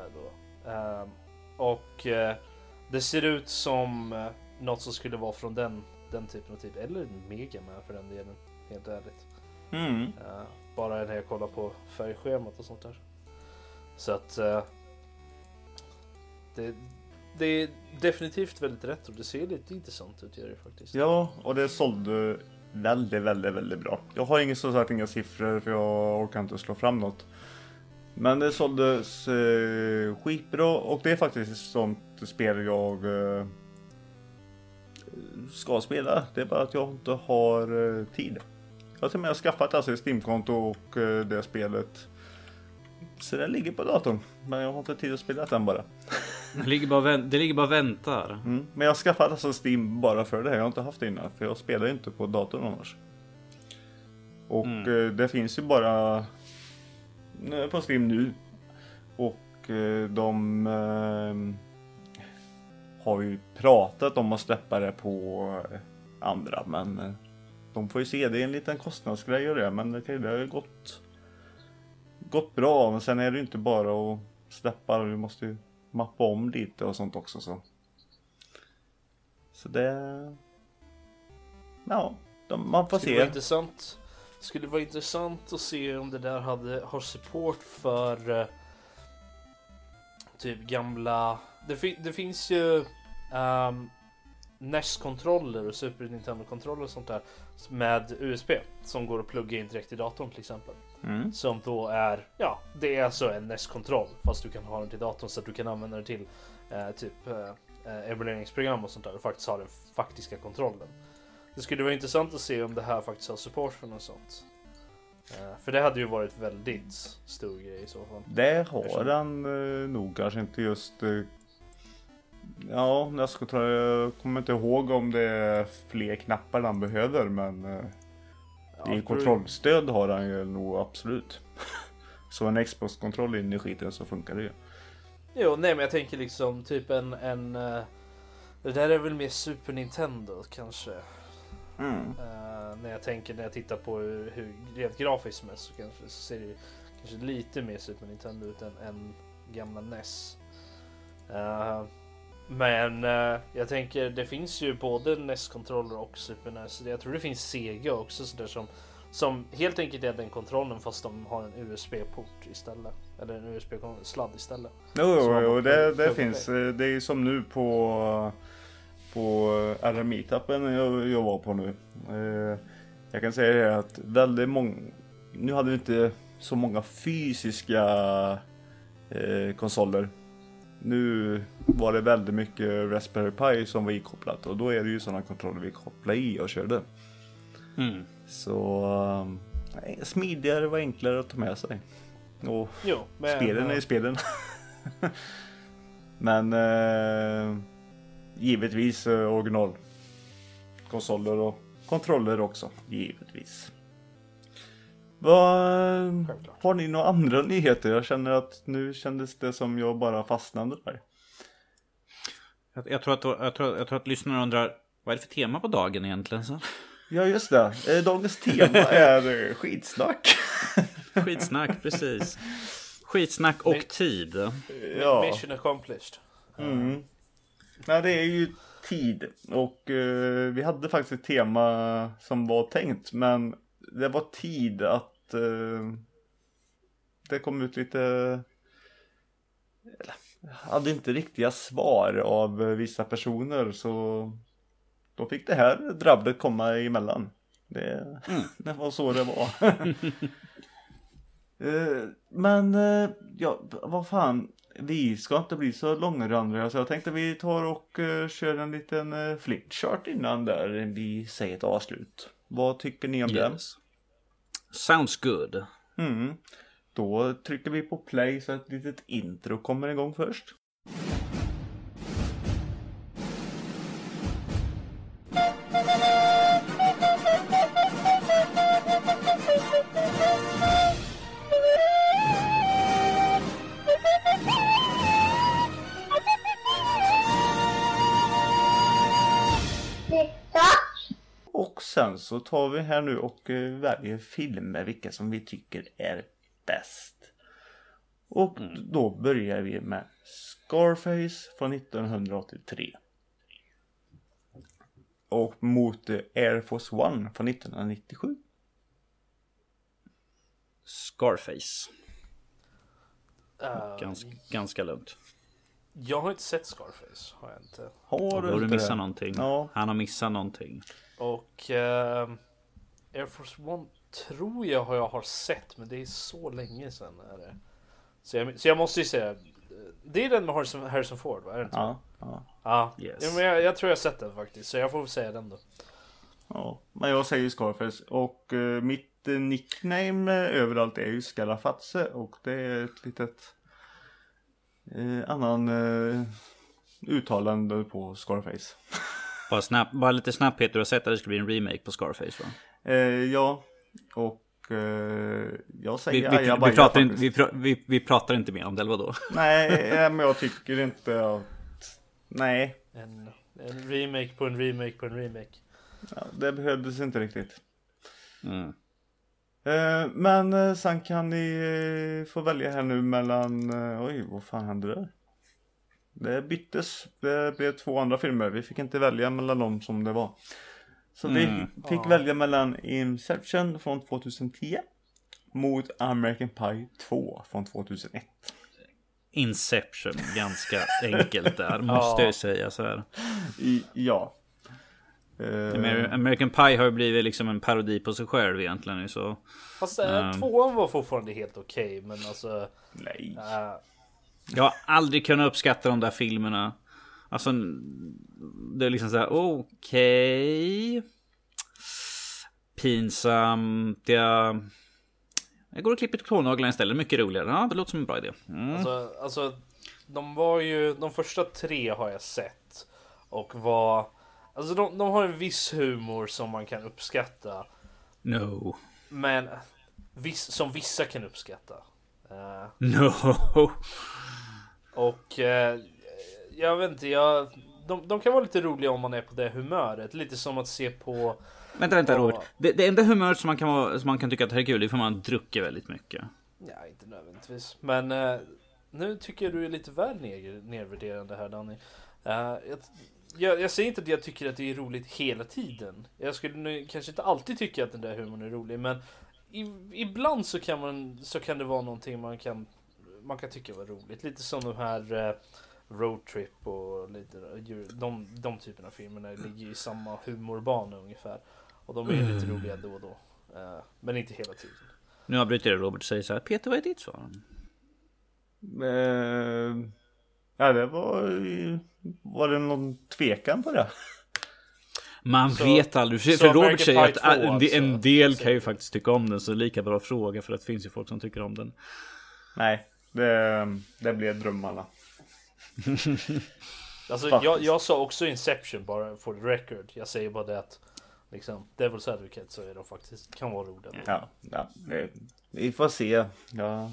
och det ser ut som något som skulle vara från den typen av typ, eller Mega Man för den delen, helt ärligt. Bara när jag kollar på färgschemat och sånt där. Så att det är definitivt väldigt rätt och det ser lite intressant ut, gör det faktiskt. Ja, och det sålde väldigt bra. Jag har inga siffror för jag orkar inte slå fram något. Men det såldes skitbra och det är faktiskt ett sånt spel jag ska spela. Det är bara att jag inte har tid. Jag har till och med skaffat alltså ett Steam-konto och det spelet. Så det ligger på datorn. Men jag har inte tid att spela den bara. Det ligger bara och väntar. Men jag har skaffat alltså Steam bara för det här. Jag har inte haft det innan. För jag spelar ju inte på datorn annars. Och det finns ju bara på Steam nu. Och de har ju pratat om att släppa det på andra. Men de får ju se, det är en liten kostnadsgrej och det. Men det har ju gått bra. Men sen är det ju inte bara att släppa. Du måste ju mappa om lite och sånt också. Så det... Ja, man får se. Skulle vara intressant att se om det där har support för typ gamla... Det finns ju NES-kontroller och Super Nintendo-kontroller och sånt där med USB som går att plugga in direkt i datorn till exempel. Som då är, ja, det är alltså en NES-kontroll fast du kan ha den till datorn så att du kan använda den till emuleringsprogram och sånt där och faktiskt ha den faktiska kontrollen. Det skulle vara intressant att se om det här faktiskt har support för något sånt. För det hade ju varit väldigt stor grej i så fall. Det har den nog kanske inte just... Ja, jag kommer inte ihåg om det är fler knappar den behöver, men i kontrollstöd har den ju nog absolut. Så en Xbox-kontroll in i skiten så funkar det ju. Jo, nej men jag tänker liksom typ en det där är väl mer Super Nintendo kanske. När jag tittar på hur rent grafiskt med så ser det kanske lite mer Super Nintendo ut än gamla NES. Men jag tänker det finns ju både NES-kontroller och Super NES. Jag tror det finns Sega också så där som helt enkelt är den kontrollen fast de har en USB-port istället. Eller en USB-sladd istället. Jo, det finns. Det är ju som nu på RMI-tappen jag var på nu. Jag kan säga det att väldigt många... Nu hade vi inte så många fysiska konsoler. Nu var det väldigt mycket Raspberry Pi som var ikopplat. Och då är det ju sådana kontroller vi kopplade i och körde. Så smidigare var enklare att ta med sig. Och spelen är ju spelen. Men givetvis originalkonsoler och kontroller också. Givetvis. Har ni några andra nyheter? Jag känner att nu kändes det som jag bara fastnade där. Jag tror att lyssnarna undrar, vad är det för tema på dagen egentligen? Så? Ja, just det. Dagens tema är skitsnack. Skitsnack, precis. Skitsnack och tid. Ja. Mission accomplished. Nej, det är ju tid. Och vi hade faktiskt ett tema som var tänkt. Men det var tid att det kom ut lite... hade inte riktiga svar av vissa personer. Så då fick det här drabbet komma emellan. Det var så det var. Men ja, vad fan. Vi ska inte bli så långrandiga. Så jag tänkte vi tar och kör en liten flipchart innan där vi säger ett avslut. Vad tycker ni om det? Sounds good. Då trycker vi på play så att ett litet intro kommer igång först. Och sen så tar vi här nu och väljer filmer vilka som vi tycker är bäst. Och då börjar vi med Scarface från 1983. Och mot Air Force One från 1997. Scarface. Ganska lugnt. Jag har inte sett Scarface, har jag inte. Har du inte missat det? någonting? Ja. Han har missat någonting. Och Air Force One tror jag har sett, men det är så länge sedan. Är det. Så jag måste ju säga, det är den med Harrison Ford, va? Är det inte så? Ja. Yes. Ja, men jag tror jag har sett den faktiskt, så jag får säga den då. Ja, men jag säger Scarface. Och mitt nickname överallt är ju Scarafatse. Och det är ett litet annan uttalande på Scarface. Bara lite snabbt, Peter, du har sett att det ska bli en remake på Scarface, va? Ja, och jag säger vi pratar inte mer om det, eller vadå? Nej, men jag tycker inte att... Nej. En remake på en remake på en remake. Ja, det behövdes inte riktigt. Men sen kan ni få välja här nu mellan... Oj, vad fan hände där? Det byttes. Det blev 2 andra filmer. Vi fick inte välja mellan dem som det var. Så vi fick välja mellan Inception från 2010 mot American Pie 2 från 2001. Inception, ganska enkelt där, måste jag säga så här. Ja. American Pie har ju blivit liksom en parodi på sig själv egentligen. Så. Fast 2 var fortfarande helt okej, men alltså... Nej. Jag har aldrig kunnat uppskatta de där filmerna. Alltså, det är liksom så här, okej. Pinsamt. Jag går och klipper tånaglarna istället. Mycket roligare. Ja, det låter som en bra idé. Alltså, de första 3 har jag sett. Och var... Alltså de har en viss humor som man kan uppskatta. No. Men som vissa kan uppskatta. No. Och jag vet inte, de kan vara lite roliga om man är på det humöret. Lite som att se på... Vänta Robert. Det enda humöret som man kan tycka att det är kul, det är för man druckit väldigt mycket. Ja, inte nödvändigtvis. Men nu tycker jag du är lite väl nedvärderande här, Danny. Jag säger inte att jag tycker att det är roligt hela tiden. Jag skulle kanske inte alltid tycka att den där humorn är rolig, men ibland så kan det vara någonting man kan tycka var roligt. Lite som de här Roadtrip och lite de typerna av filmerna ligger i samma humorbana ungefär. Och de är lite roliga då och då. Men inte hela tiden. Nu avbryter jag Robert och säger så här: Peter, vad är ditt svar? Ja, det var det någon tvekan på det? Man vet aldrig. För Robert säger att en del kan ju faktiskt tycka om den, så lika bra fråga, för att det finns ju folk som tycker om den. Nej, det blev drömmarna. Alltså jag sa också Inception, bara for the record. Jag säger bara det att liksom, Devil's Advocate så är de faktiskt kan vara roliga. Ja, vi får se. Ja.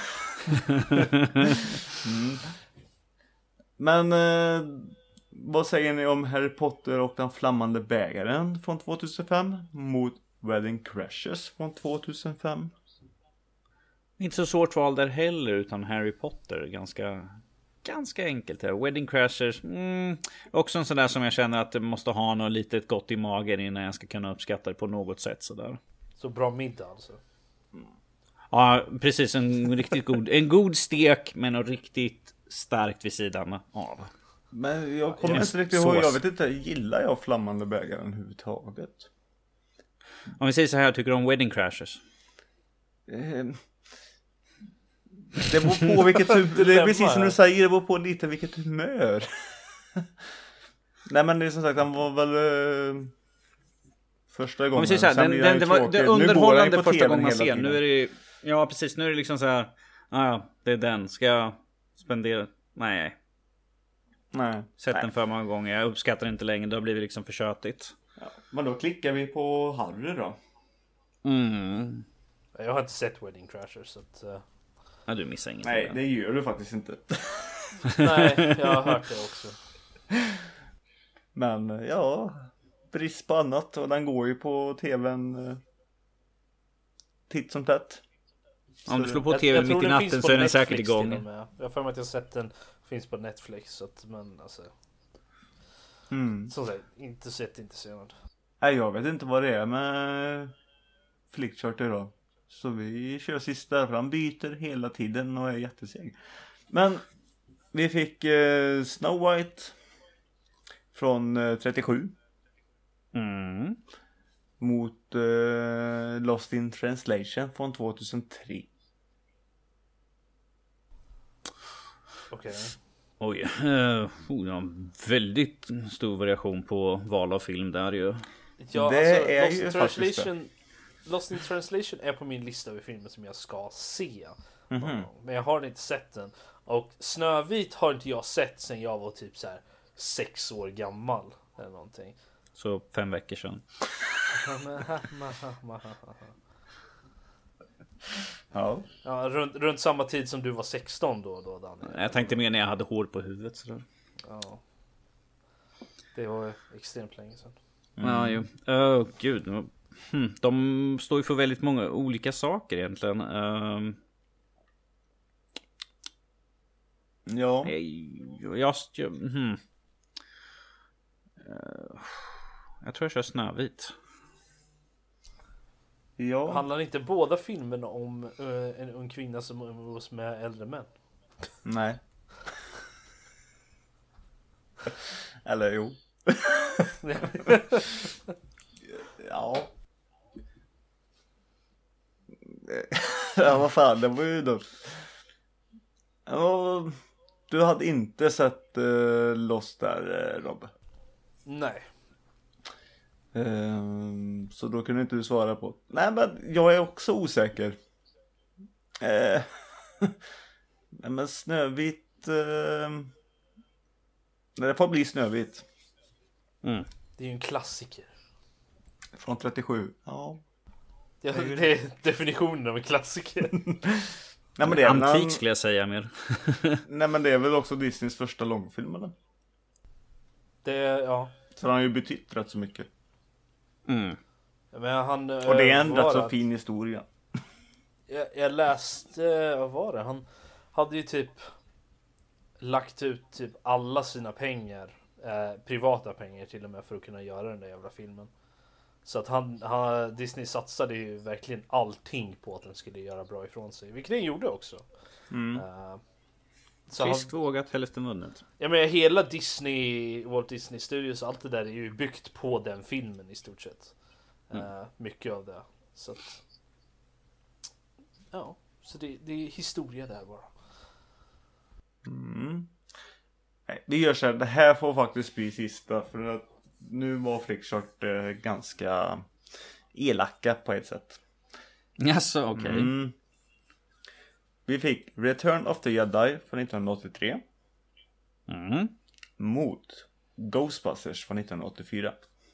Men vad säger ni om Harry Potter och den flammande bägaren från 2005 mot Wedding Crashers från 2005? Inte så svårt val där heller, utan Harry Potter ganska enkelt här. Wedding Crashers, också en sån där som jag känner att det måste ha något litet gott i magen innan jag ska kunna uppskatta det på något sätt sådär. Så bra middag alltså. Ja, precis, en god stek med något riktigt starkt vid sidan av. Men jag kommer inte riktigt ihåg, jag vet inte, gillar jag flammande bägaren överhuvudtaget? Om vi säger så här, tycker du om Wedding Crashers? Det beror på vilket det är precis som du säger, det beror på lite vilket humör. Nej, men det är som sagt, han var väl första gången. Om vi säger så här, det underhållande första gången man ser. Nu är det, ja precis, nu är det liksom så här, det är den, ska jag spendera? Nej. Sett den för många gånger, jag uppskattar inte längre, det har blivit liksom för tjötigt. Ja, men då klickar vi på Harry då. Jag har inte sett Wedding Crashers, så att... Ja, du missar inget. Nej, det gör du faktiskt inte. Nej, jag har hört det också. Men ja, brist på annat, och den går ju på tvn titt som tätt. Om du slår på tvn mitt i natten så är den säkert igång. Jag har för mig att jag har sett den, finns på Netflix, så att, men alltså... Så att, inte sett, inte senare. Nej, jag vet inte vad det är med Flickchart idag. Så vi kör sista, för han byter hela tiden och är jätteseg. Men Vi fick Snow White från 37. Mot Lost in Translation från 2003. Okej. Oj, ja, väldigt stor variation på val av film där ju. Ja, Det alltså, är Lost ju in faktiskt Translation, Lost in Translation är på min lista över filmer som jag ska se. Mhm. Men jag har inte sett den. Och Snövit har inte jag sett sen jag var typ så här 6 år gammal eller någonting. Så 5 veckor sedan. Ja. Ja, runt samma tid som du var 16 då Daniel. Jag tänkte mer när jag hade hår på huvudet sådär. Ja. Det var extremt länge sedan. Ja, ju. Gud. De står ju för väldigt många olika saker egentligen. Ja. Jag tror jag kör Snövit. Ja. Handlar inte båda filmerna om en ung kvinna som umgås med äldre män? Nej. Eller jo. Ja. Ja, vad fan, det var ju dumt. Ja, du hade inte sett Lost där, Robbe. Nej. Så då kunde inte du svara på. Nej, men jag är också osäker. Nej, men Snövit. Det får bli Snövit. Det är ju en klassiker. Från 37. Ja. Ja, det är definitionen av en klassiker. Nej, men det är Antik skulle jag säga mer. Nej, men det är väl också Disneys första långfilm, eller? Det är, ja. Så han har ju betytt rätt så mycket. Men han, Och det är en vad rätt så det? fin historia. Jag läste, vad var det? Han hade ju typ lagt ut typ alla sina pengar, privata pengar till och med, för att kunna göra den där jävla filmen. Så att Disney satsade ju verkligen allting på att den skulle göra bra ifrån sig, vilket den gjorde också. Så Friskt vågat, hälften vunnet. jag menar, hela Disney, Walt Disney Studios, allt det där är ju byggt på den filmen i stort sett. Mycket av det. Så att, ja, så det är historia där bara. Nej, vi gör så här, det här får faktiskt bli sista. För att nu var Flickchart ganska elaka på ett sätt. Jaså, okej. Vi fick Return of the Jedi från 1983. Mot Ghostbusters från 1984.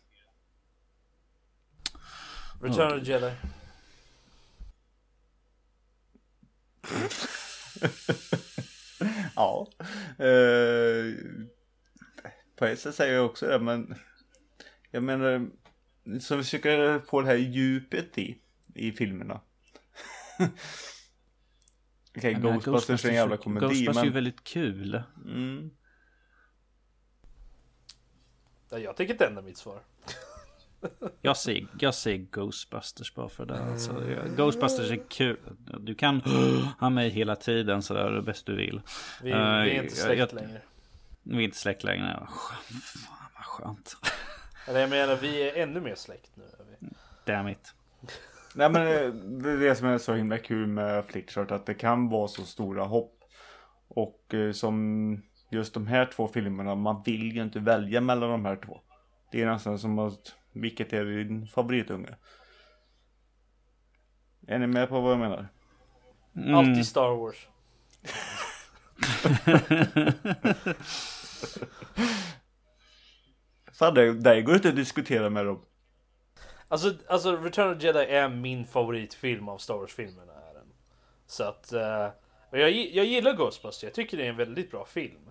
Return of the Jedi. Ja. På ett sätt säger jag också det, men jag menar, så försöker få det här djupet i filmerna. Okej, Ghostbusters är en jävla komedi. Ghostbusters men... är ju väldigt kul. Ja, jag tänker inte ändra mitt svar. Jag säger Ghostbusters bara för det. Alltså, Ghostbusters är kul. Du kan ha mig hela tiden så där, det bäst du vill. Vi är inte släkt längre. Vi är inte släkt längre. Fan vad skönt. Eller jag menar, vi är ännu mer släkt nu. Damn it. Nej, men det är det som är så himla kul med Flickchart, att det kan vara så stora hopp. Och som just de här två filmerna, man vill ju inte välja mellan de här två. Det är nästan som att, vilket är din favoritunge? Är ni med på vad jag menar? Alltid Star Wars. Fan, det går inte att diskutera med dem. Alltså Return of the Jedi är min favoritfilm av Star Wars-filmerna. Så att jag gillar Ghostbusters. Jag tycker det är en väldigt bra film.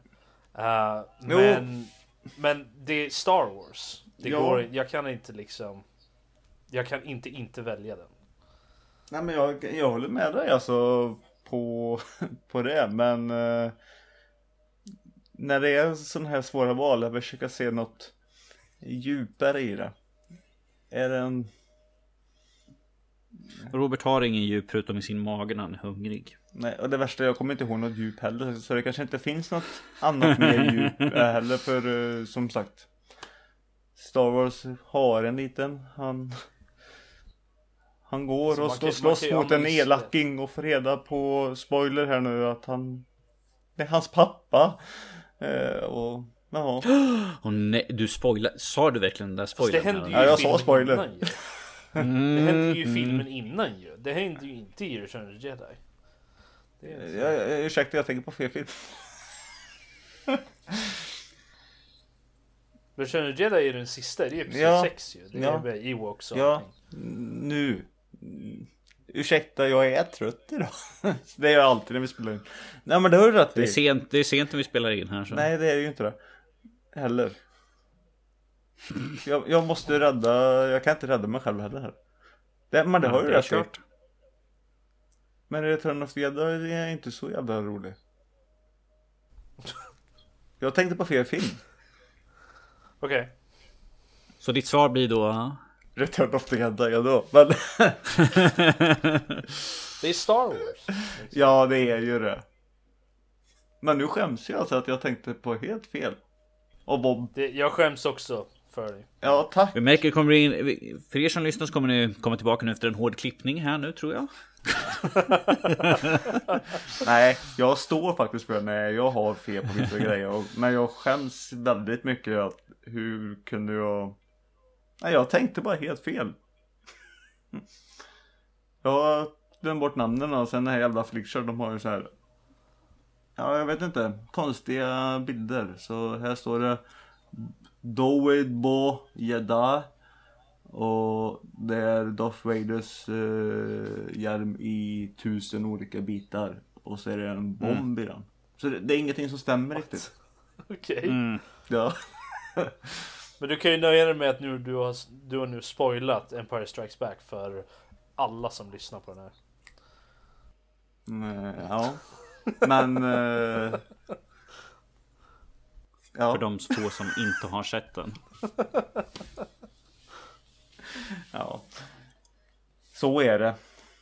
Men det är Star Wars. Jag kan inte liksom. Jag kan inte välja den. Nej, men jag håller med dig alltså på det, men när det är sådana här svåra val, jag försöker se något djupare i det. Är det en... Robert har ingen djup förutom i sin mage när han är hungrig. Nej, och det värsta, jag kommer inte ihåg något djup heller. Så det kanske inte finns något annat mer djup heller. För som sagt, Star Wars har en liten... Han går och slåss mot en elaking och får reda på, spoiler här nu, att det är hans pappa. Och ja. Och nej, du spoilar. Sa du verkligen den där spoilern? Det ja, jag sa spoiler. Det hände ju i filmen innan ju. Det hände ju inte i Return of the Jedi. Ursäkta, jag tänker på fel film. Return of the Jedi är den sista. Det är episod 6 ju. Det är med Ewoks och allting. Nu. Ursäkta, jag är trött idag. Det är jag alltid när vi spelar in. Nej, men det har du rätt i. Det är sent när vi spelar in här. Så. Nej, det är ju inte det. Heller. Jag måste rädda. Jag kan inte rädda mig själv heller här. Men det har ju rätt i. Men Return of the Jedi är inte så jävla rolig. Jag tänkte på fel film. Okej. Så ditt svar blir då... Return of the Jedi, ja då. Men... det är Star Wars. Ja, det är ju det. Men nu skäms jag alltså att jag tänkte på helt fel. Och Bob. Jag skäms också för dig. Ja, tack. Vi märker kommer in, för er som lyssnar så kommer ni komma tillbaka nu efter en hård klippning här nu, tror jag. Nej, jag står faktiskt för när jag har fel på vissa grejer. Men jag skäms väldigt mycket att hur kunde jag... Nej, jag tänkte bara helt fel. Jag glömde bort namnen och sen den här jävla Flickr, de har ju så här... Ja, jag vet inte. Konstiga bilder. Så här står det Doid Bo Jedi. Och det är Darth Vaders hjälm i 1000 olika bitar. Och så är det en bomb i den. Så det är ingenting som stämmer riktigt. Okej. Ja. Men du kan ju nöja dig med att nu, du har nu spoilat Empire Strikes Back för alla som lyssnar på den här. Ja. Men... ja. För de få som inte har sett den. Ja. Så är det.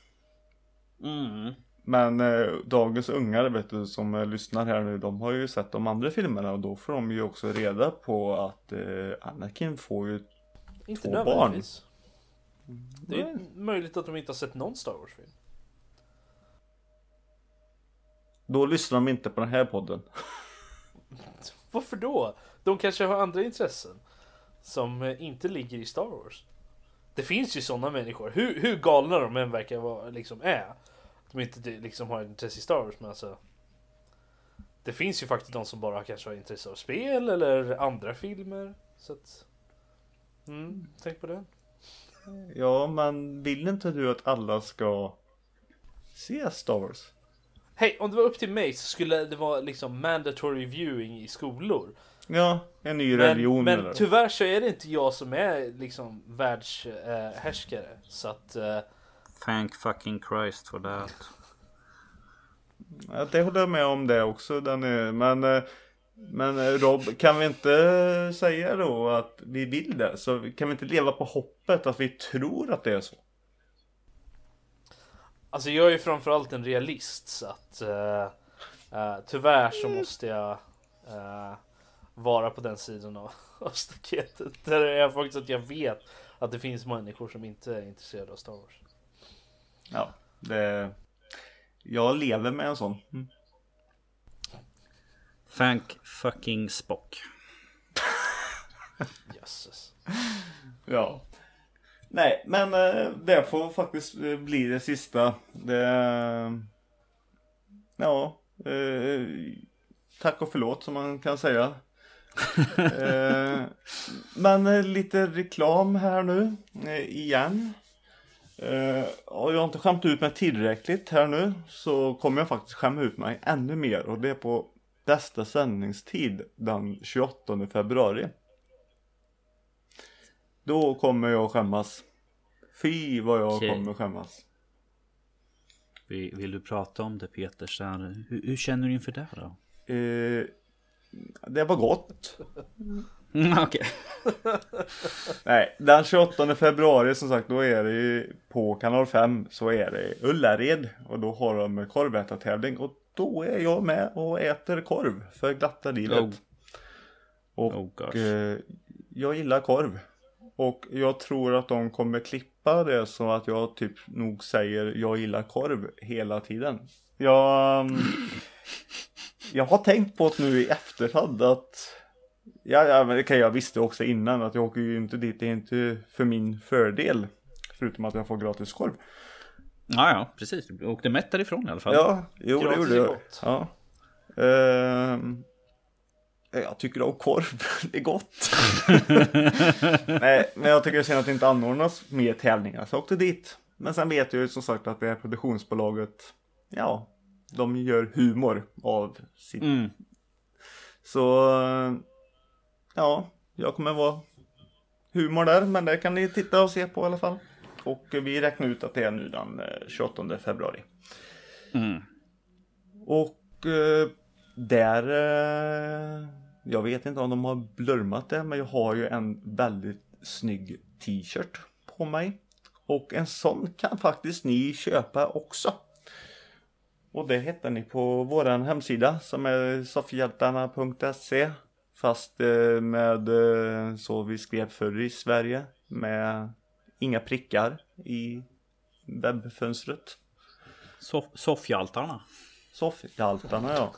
Men dagens ungar, vet du, som lyssnar här nu, de har ju sett de andra filmerna. Och då får de ju också reda på att Anakin får ju inte 2 barn. Det är möjligt att de inte har sett någon Star Wars-film. Då lyssnar de inte på den här podden. Varför då? De kanske har andra intressen som inte ligger i Star Wars. Det finns ju sådana människor. Hur galna de än verkar vara, liksom är. De inte liksom har intresse i Star Wars, men alltså... Det finns ju faktiskt de som bara kanske har intresse av spel eller andra filmer. Så att... tänk på det. Ja, men vill inte du att alla ska se Star Wars? Hej, om det var upp till mig så skulle det vara liksom mandatory viewing i skolor. Ja, en ny religion. Men eller? tyvärr så är det inte jag som är liksom världshärskare. Så att... Thank fucking Christ for that. Ja, det håller jag med om det också. Men Rob, kan vi inte säga då att vi vill det? Så kan vi inte leva på hoppet att vi tror att det är så? Alltså jag är ju framförallt en realist. Så att tyvärr så måste jag vara på den sidan av staketet. Där är jag faktiskt att jag vet att det finns människor som inte är intresserade av Star Wars. Ja, jag lever med en sån. Thank fucking Spock. Jösses. Ja. Nej, men det får faktiskt bli det sista. Tack och förlåt som man kan säga. Men lite reklam här nu igen. Och jag har inte skämt ut mig tillräckligt här nu, så kommer jag faktiskt skämma ut mig ännu mer. Och det är på bästa sändningstid den 28 februari. Då kommer jag skämmas. Fy vad jag kommer skämmas. Vill du prata om det, Peter? Så här, hur känner du inför det då? Det var gott. Okej. Nej, den 28 februari som sagt, då är det ju på kanal 5 så är det Ullared och då har de korvätartävling och då är jag med och äter korv för glatta livet. Och jag gillar korv. Och jag tror att de kommer klippa det så att jag typ nog säger jag gillar korv hela tiden. Jag har tänkt på det nu i efterhand att men det kan jag visste också innan att jag åker ju inte dit, det är inte för min fördel förutom att jag får gratis korv. Ja, precis. Du åkte mätt därifrån i alla fall. Ja, jo, gratis det gjorde jag. gott. Ja. Jag tycker om korv, det är gott. Nej, men jag tycker sen att det inte anordnas mer tävlingar så jag åkte dit. Men sen vet jag ju som sagt att det är produktionsbolaget, ja, de gör humor av sitt. Så ja, jag kommer vara humor där, men det kan ni titta och se på i alla fall. Och vi räknar ut att det är nu den 28 februari. Och där, jag vet inte om de har blurmat det, men jag har ju en väldigt snygg t-shirt på mig. Och en sån kan faktiskt ni köpa också. Och det hittar ni på våran hemsida som är soffhjältarna.se. Fast med så vi skrev förr i Sverige med inga prickar i webbfönstret. Soffhjältarna. Soffhjältarna, ja.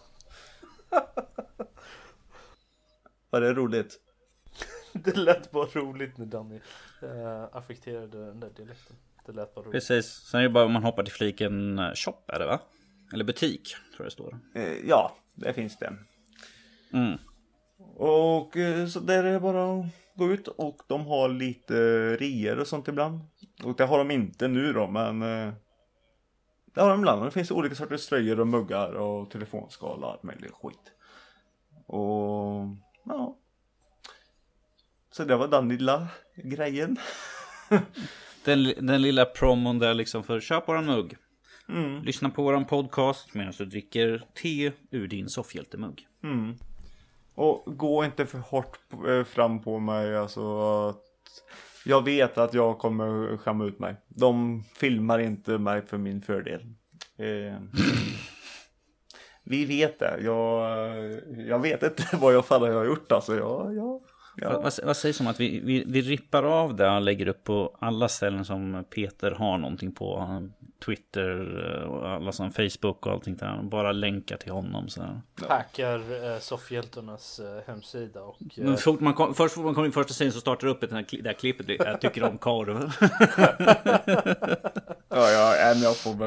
Var det roligt? Det lät bara roligt när Danny affekterade den där dialekten. Det lät bara roligt. Precis, sen är det bara om man hoppar till fliken shop, är det va? Eller butik, tror jag det står. Ja, det finns det. Och så där är det bara att gå ut och de har lite reor och sånt ibland. Och det har de inte nu då, men det har de ibland. Det finns olika sorters tröjor och muggar och telefonskal och allt möjligt skit. Och ja. Så det var den lilla grejen. Den lilla promon där liksom för köp våran mugg. Lyssna på våran podcast medan du dricker te ur din soffhjältemugg. Och gå inte för hårt fram på mig. Alltså att jag vet att jag kommer skämma ut mig. De filmar inte mig för min fördel. Vi vet det. Jag vet inte vad jag har gjort. Alltså ja. Vad sägs om att vi rippar av det och lägger upp på alla ställen som Peter har någonting på. Twitter och alla som Facebook och allting där. Bara länkar till honom så här. Hackar soffhjältarnas hemsida och men först får man komma in första sidan så startar upp det där klippet. Jag tycker om korv. Men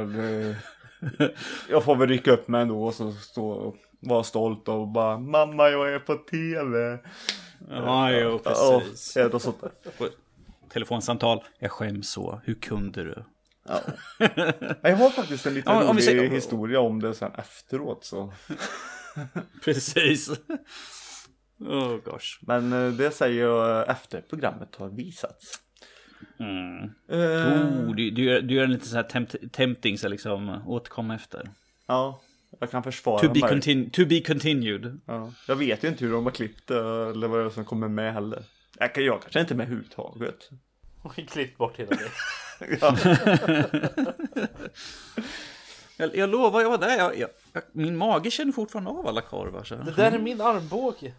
jag får väl rycka upp mig ändå och så vara stolt och bara mamma, jag är på TV. Ja, jo, precis. Och sånt där. Telefonsamtal. Jag skäms så. Hur kunde du? Ja. Jag har faktiskt en liten rolig historia om det sen efteråt så. Precis. Oh gosh. Men det säger jag efter programmet har visats. Du gör en lite så här tempting så liksom återkomma efter. Ja, jag kan försvara mig. To be continued. Ja. Jag vet ju inte hur de har klippt eller vad det är som kommer med heller. Jag kanske inte med överhuvudtaget. Och klippt bort hela det. Ja. Jag lovar, jag var där. Min mage känner fortfarande av alla korvar. Så. Det där är min armbåge.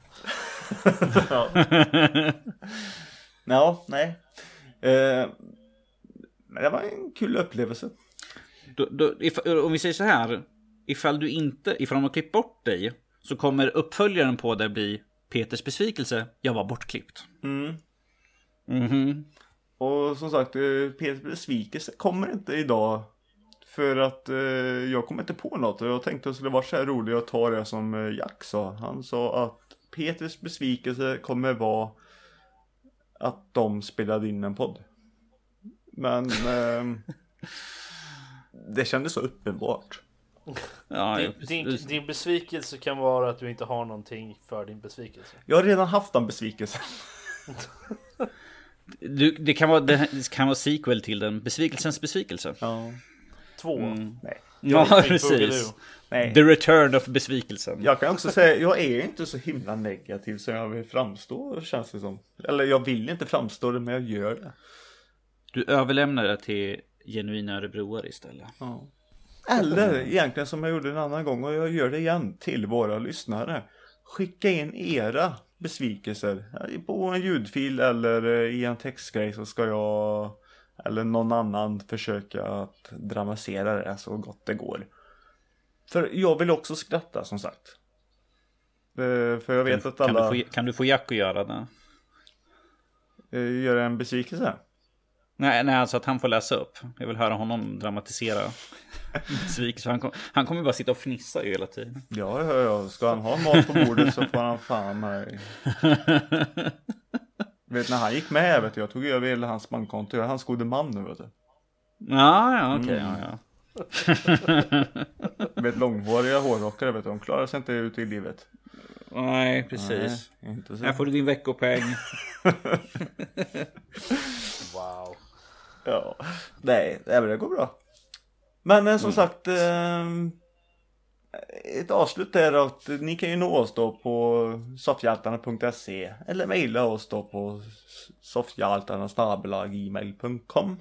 Ja, nej. Men det var en kul upplevelse. Om vi säger så här. Ifall de har klippt bort dig så kommer uppföljaren på det bli Peters besvikelse. Jag var bortklippt. Och som sagt, Peters besvikelse kommer inte idag. För att jag kommer inte på något. Och jag tänkte att det skulle vara så här roligt att ta det som Jack sa. Han sa att Peters besvikelse kommer vara att de spelade in en podd. Men det kändes så uppenbart. Ja, din besvikelse kan vara att du inte har någonting för din besvikelse. Jag har redan haft en besvikelse. Det kan vara sequel till den. Besvikelsens besvikelse. Ja. 2. Nej. Ja, precis. Nej. The return of besvikelsen. Jag kan också säga, jag är inte så himla negativ som jag vill framstå, känns det som. Eller jag vill inte framstå det, men jag gör det. Du överlämnar det till genuina örebroare istället. Ja. Eller egentligen som jag gjorde en annan gång, och jag gör det igen till våra lyssnare. Skicka in era besvikelser på en ljudfil eller i en textgrej, så ska jag eller någon annan försöka att dramatisera det så gott det går. För jag vill också skratta, som sagt. För jag vet att alla... Kan du få Jack att göra det? Göra en besvikelse? Nej, alltså att han får läsa upp. Jag vill höra honom dramatisera besvikelse. Han kommer bara sitta och fnissa hela tiden. Ja. Ska han ha mat på bordet så får han fan mig. Vet när han gick med, vet du, jag tog över hela hans bankkonto. Jag är hans gode man nu, vet du. Ja, okej, ja. Vet, långhåriga hårrockare, vet du, de klarar sig inte ut i livet. Nej, precis. Nej, inte så. Här får du din veckopeng. Wow. Ja, nej, det går bra. Men som sagt, ett avslut är att ni kan ju nå oss då på soffhjältarna.se eller mejla oss då på soffhjältarna@gmail.com.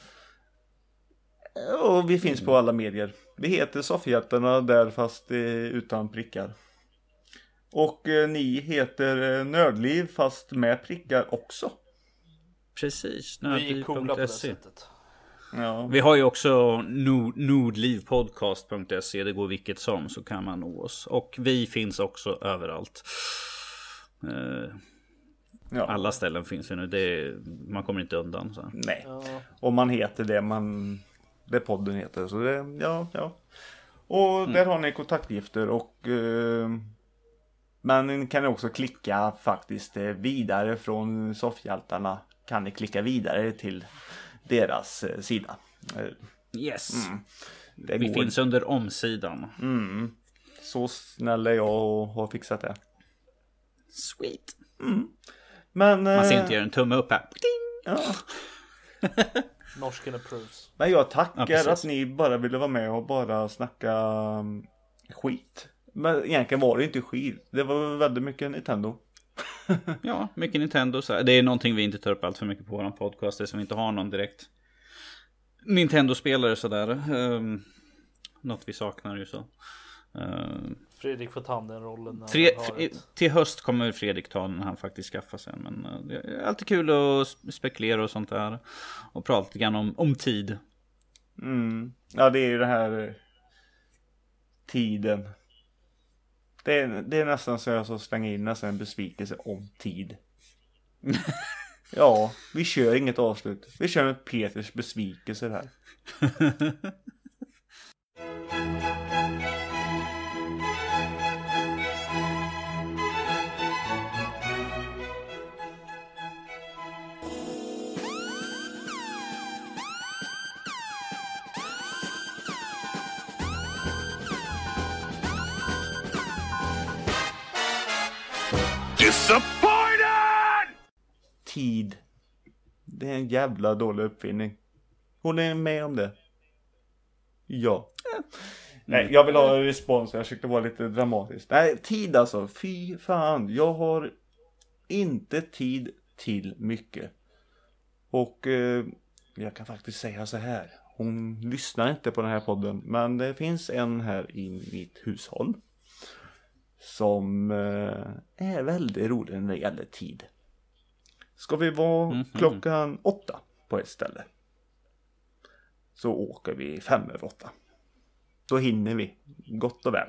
Och vi finns på alla medier. Vi heter Soffhjältarna där, fast utan prickar. Och ni heter Nördliv fast med prickar också. Precis, Vi är coola på det nördliv.se. sättet. Ja. Vi har ju också nordlivpodcast.se. Det går vilket som, så kan man nå oss. Och vi finns också överallt. Ja. Alla ställen finns ju nu. Man kommer inte undan. Så. Nej. Ja. Och man heter det podden heter. Så det, ja. Och där har ni kontaktgifter och men ni kan också klicka faktiskt vidare från Soffhjältarna. Kan ni klicka vidare till deras sida. Yes. Det finns under omsidan. Så snäll är jag och har fixat det. Sweet. Men Man ser inte göra en tumme upp här. ja. Norsken approves. Men jag tackar precis. att ni bara ville vara med och bara snacka skit. Men egentligen var det inte skit. Det var väldigt mycket Nintendo. Ja, mycket Nintendo. Så det är någonting vi inte tar upp allt för mycket på vår podcast. Det är som vi inte har någon direkt Nintendo-spelare sådär. Något vi saknar ju så. Fredrik får ta den rollen. När han har ett. Till höst kommer Fredrik ta den när han faktiskt skaffar sig. Men det är alltid kul att spekulera och sånt där. Och prata lite grann om tid. Ja, det är ju det här tiden. Det är nästan så jag så slänger in nästan en besvikelse om tid. Ja, vi kör inget avslut. Vi kör med Peters besvikelse här. Disappointed! Tid. Det är en jävla dålig uppfinning. Hon är med om det. Ja. Nej, jag vill ha respons. Jag försökte vara lite dramatisk. Nej, tid alltså. Fy fan. Jag har inte tid till mycket. Och jag kan faktiskt säga så här. Hon lyssnar inte på den här podden. Men det finns en här i mitt hushåll. Som är väldigt rolig när det gäller tid. Ska vi vara klockan 8 på ett ställe, så åker vi 5:08. Då hinner vi gott och väl.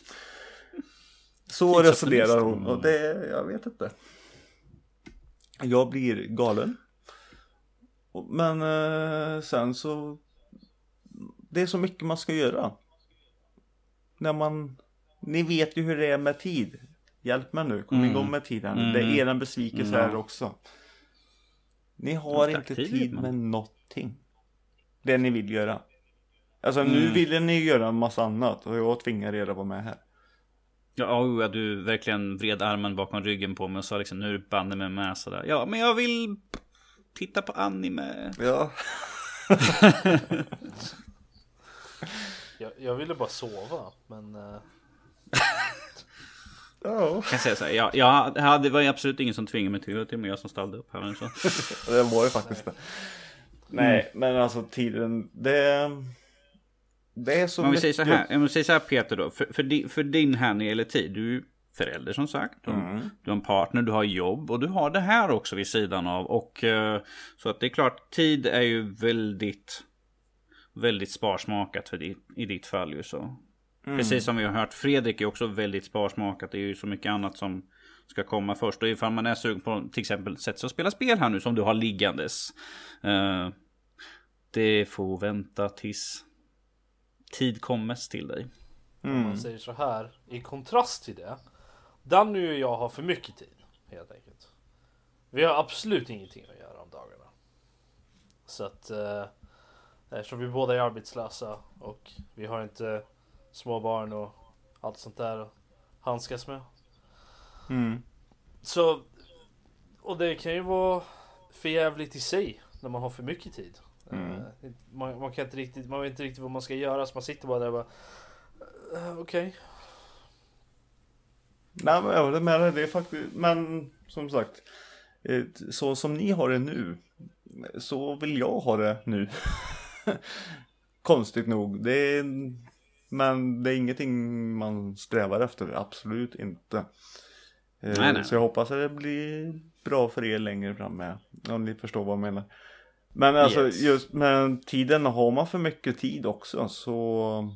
Så resonerar hon. Och det, jag vet inte. Jag blir galen. Men sen så, det är så mycket man ska göra. Ni vet ju hur det är med tid. Hjälp mig nu, kom igång med tiden. Det är en besvikelse här också. Ni har inte tid med någonting. Det ni vill göra. Alltså nu vill ni göra en massa annat. Och jag tvingar er att vara med här. Ja, du verkligen vred armen bakom ryggen på mig och sa liksom, nu är du banne med sådär. Ja, men jag vill titta på anime. Ja. Jag ville bara sova, men... Jag kan säga så här, det var absolut ingen som tvingade mig till och med jag som ställde upp här. Så. Det var ju faktiskt det. Nej, men alltså tiden, det är så om vi mycket. säger så här Peter då, för din här när det gäller tid, du är förälder som sagt, du har en partner, du har jobb och du har det här också vid sidan av, och så att det är klart, tid är ju väldigt väldigt sparsmakat i ditt fall ju så. Precis som vi har hört, Fredrik är också väldigt sparsmakat. Det är ju så mycket annat som ska komma först. Och ifall man är sugen på till exempel sätt att spela spel här nu som du har liggandes. Det får vänta tills tid kommer till dig. Om man säger så här, i kontrast till det, Danny och jag har för mycket tid helt enkelt. Vi har absolut ingenting att göra om dagarna. Så att eftersom vi båda är arbetslösa och vi har inte små barn och allt sånt där att handskas med. Så, och det kan ju vara förjävligt i sig när man har för mycket tid. Man kan inte riktigt, man vet inte riktigt vad man ska göra, så man sitter bara där och bara okej. Nej, men jag håller med dig, det är faktiskt, men som sagt, så som ni har det nu, så vill jag ha det nu. Konstigt nog, men det är ingenting man strävar efter, absolut inte. Nej. Så jag hoppas att det blir bra för er längre fram med, om ni förstår vad jag menar. Men alltså just med tiden, har man för mycket tid också så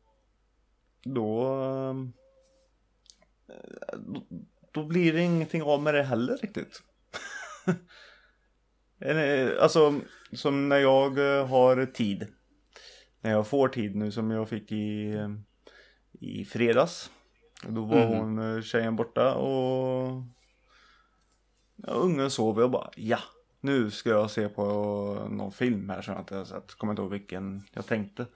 då blir det ingenting av med det heller riktigt. Alltså som när jag har tid, när jag får tid nu, som jag fick i fredags, då var hon tjejen borta och ungen sov, och jag bara nu ska jag se på någon film här som jag inte har sett, kommer inte ihåg vilken jag tänkte.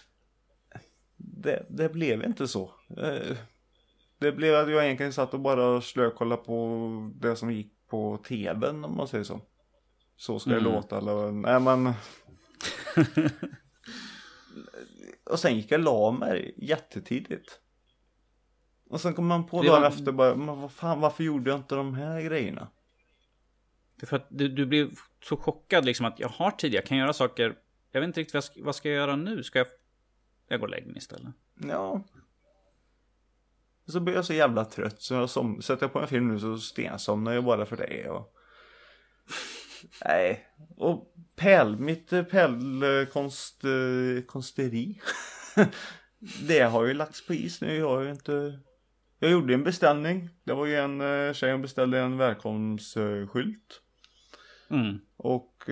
Det blev inte så. Det blev att jag egentligen satt och bara slökollade på det som gick på tvn, om man säger så. Så ska det låta, eller nej men. Och sen gick jag la mig jättetidigt. Och sen kom man på dagen efter bara, men vad fan, varför gjorde jag inte de här grejerna? Det är för att du blev så chockad liksom, att jag har tid, jag kan göra saker. Jag vet inte riktigt vad ska jag göra nu? Ska jag gå och lägga mig istället? Ja. Så blir jag så jävla trött, så sätter jag på en film nu så stensomnar jag bara för det. Och nej. Och mitt pärlkonsteri det har ju lagts på is nu. Jag gjorde en beställning. Det var ju en tjej som beställde en välkomstskylt. Och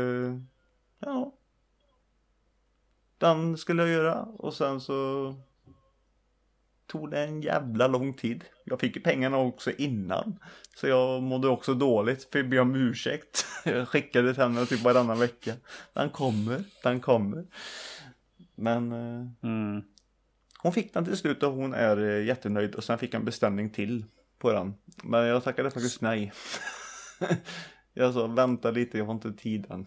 den skulle jag göra. Och sen så tog det en jävla lång tid. Jag fick ju pengarna också innan. Så jag mådde också dåligt. För jag ber om ursäkt. Jag skickade till henne typ varannan vecka. Den kommer. Men hon fick den till slut och hon är jättenöjd. Och sen fick jag en beställning till på den. Men jag tackade faktiskt nej. Jag sa, vänta lite, jag har inte tiden.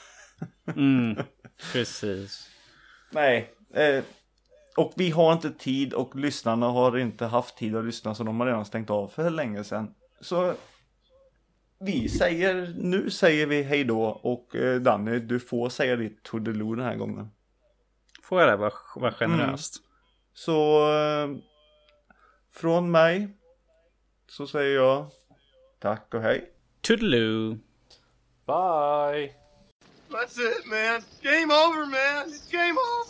Precis. Nej. Och vi har inte tid, och lyssnarna har inte haft tid att lyssna, så de har redan stängt av för länge sedan. Så nu säger vi hej då, och Danny, du får säga ditt toodaloo den här gången. Får jag det? Var generöst. Så från mig så säger jag tack och hej. Toodaloo. Bye. That's it, man. Game over, man. It's game over.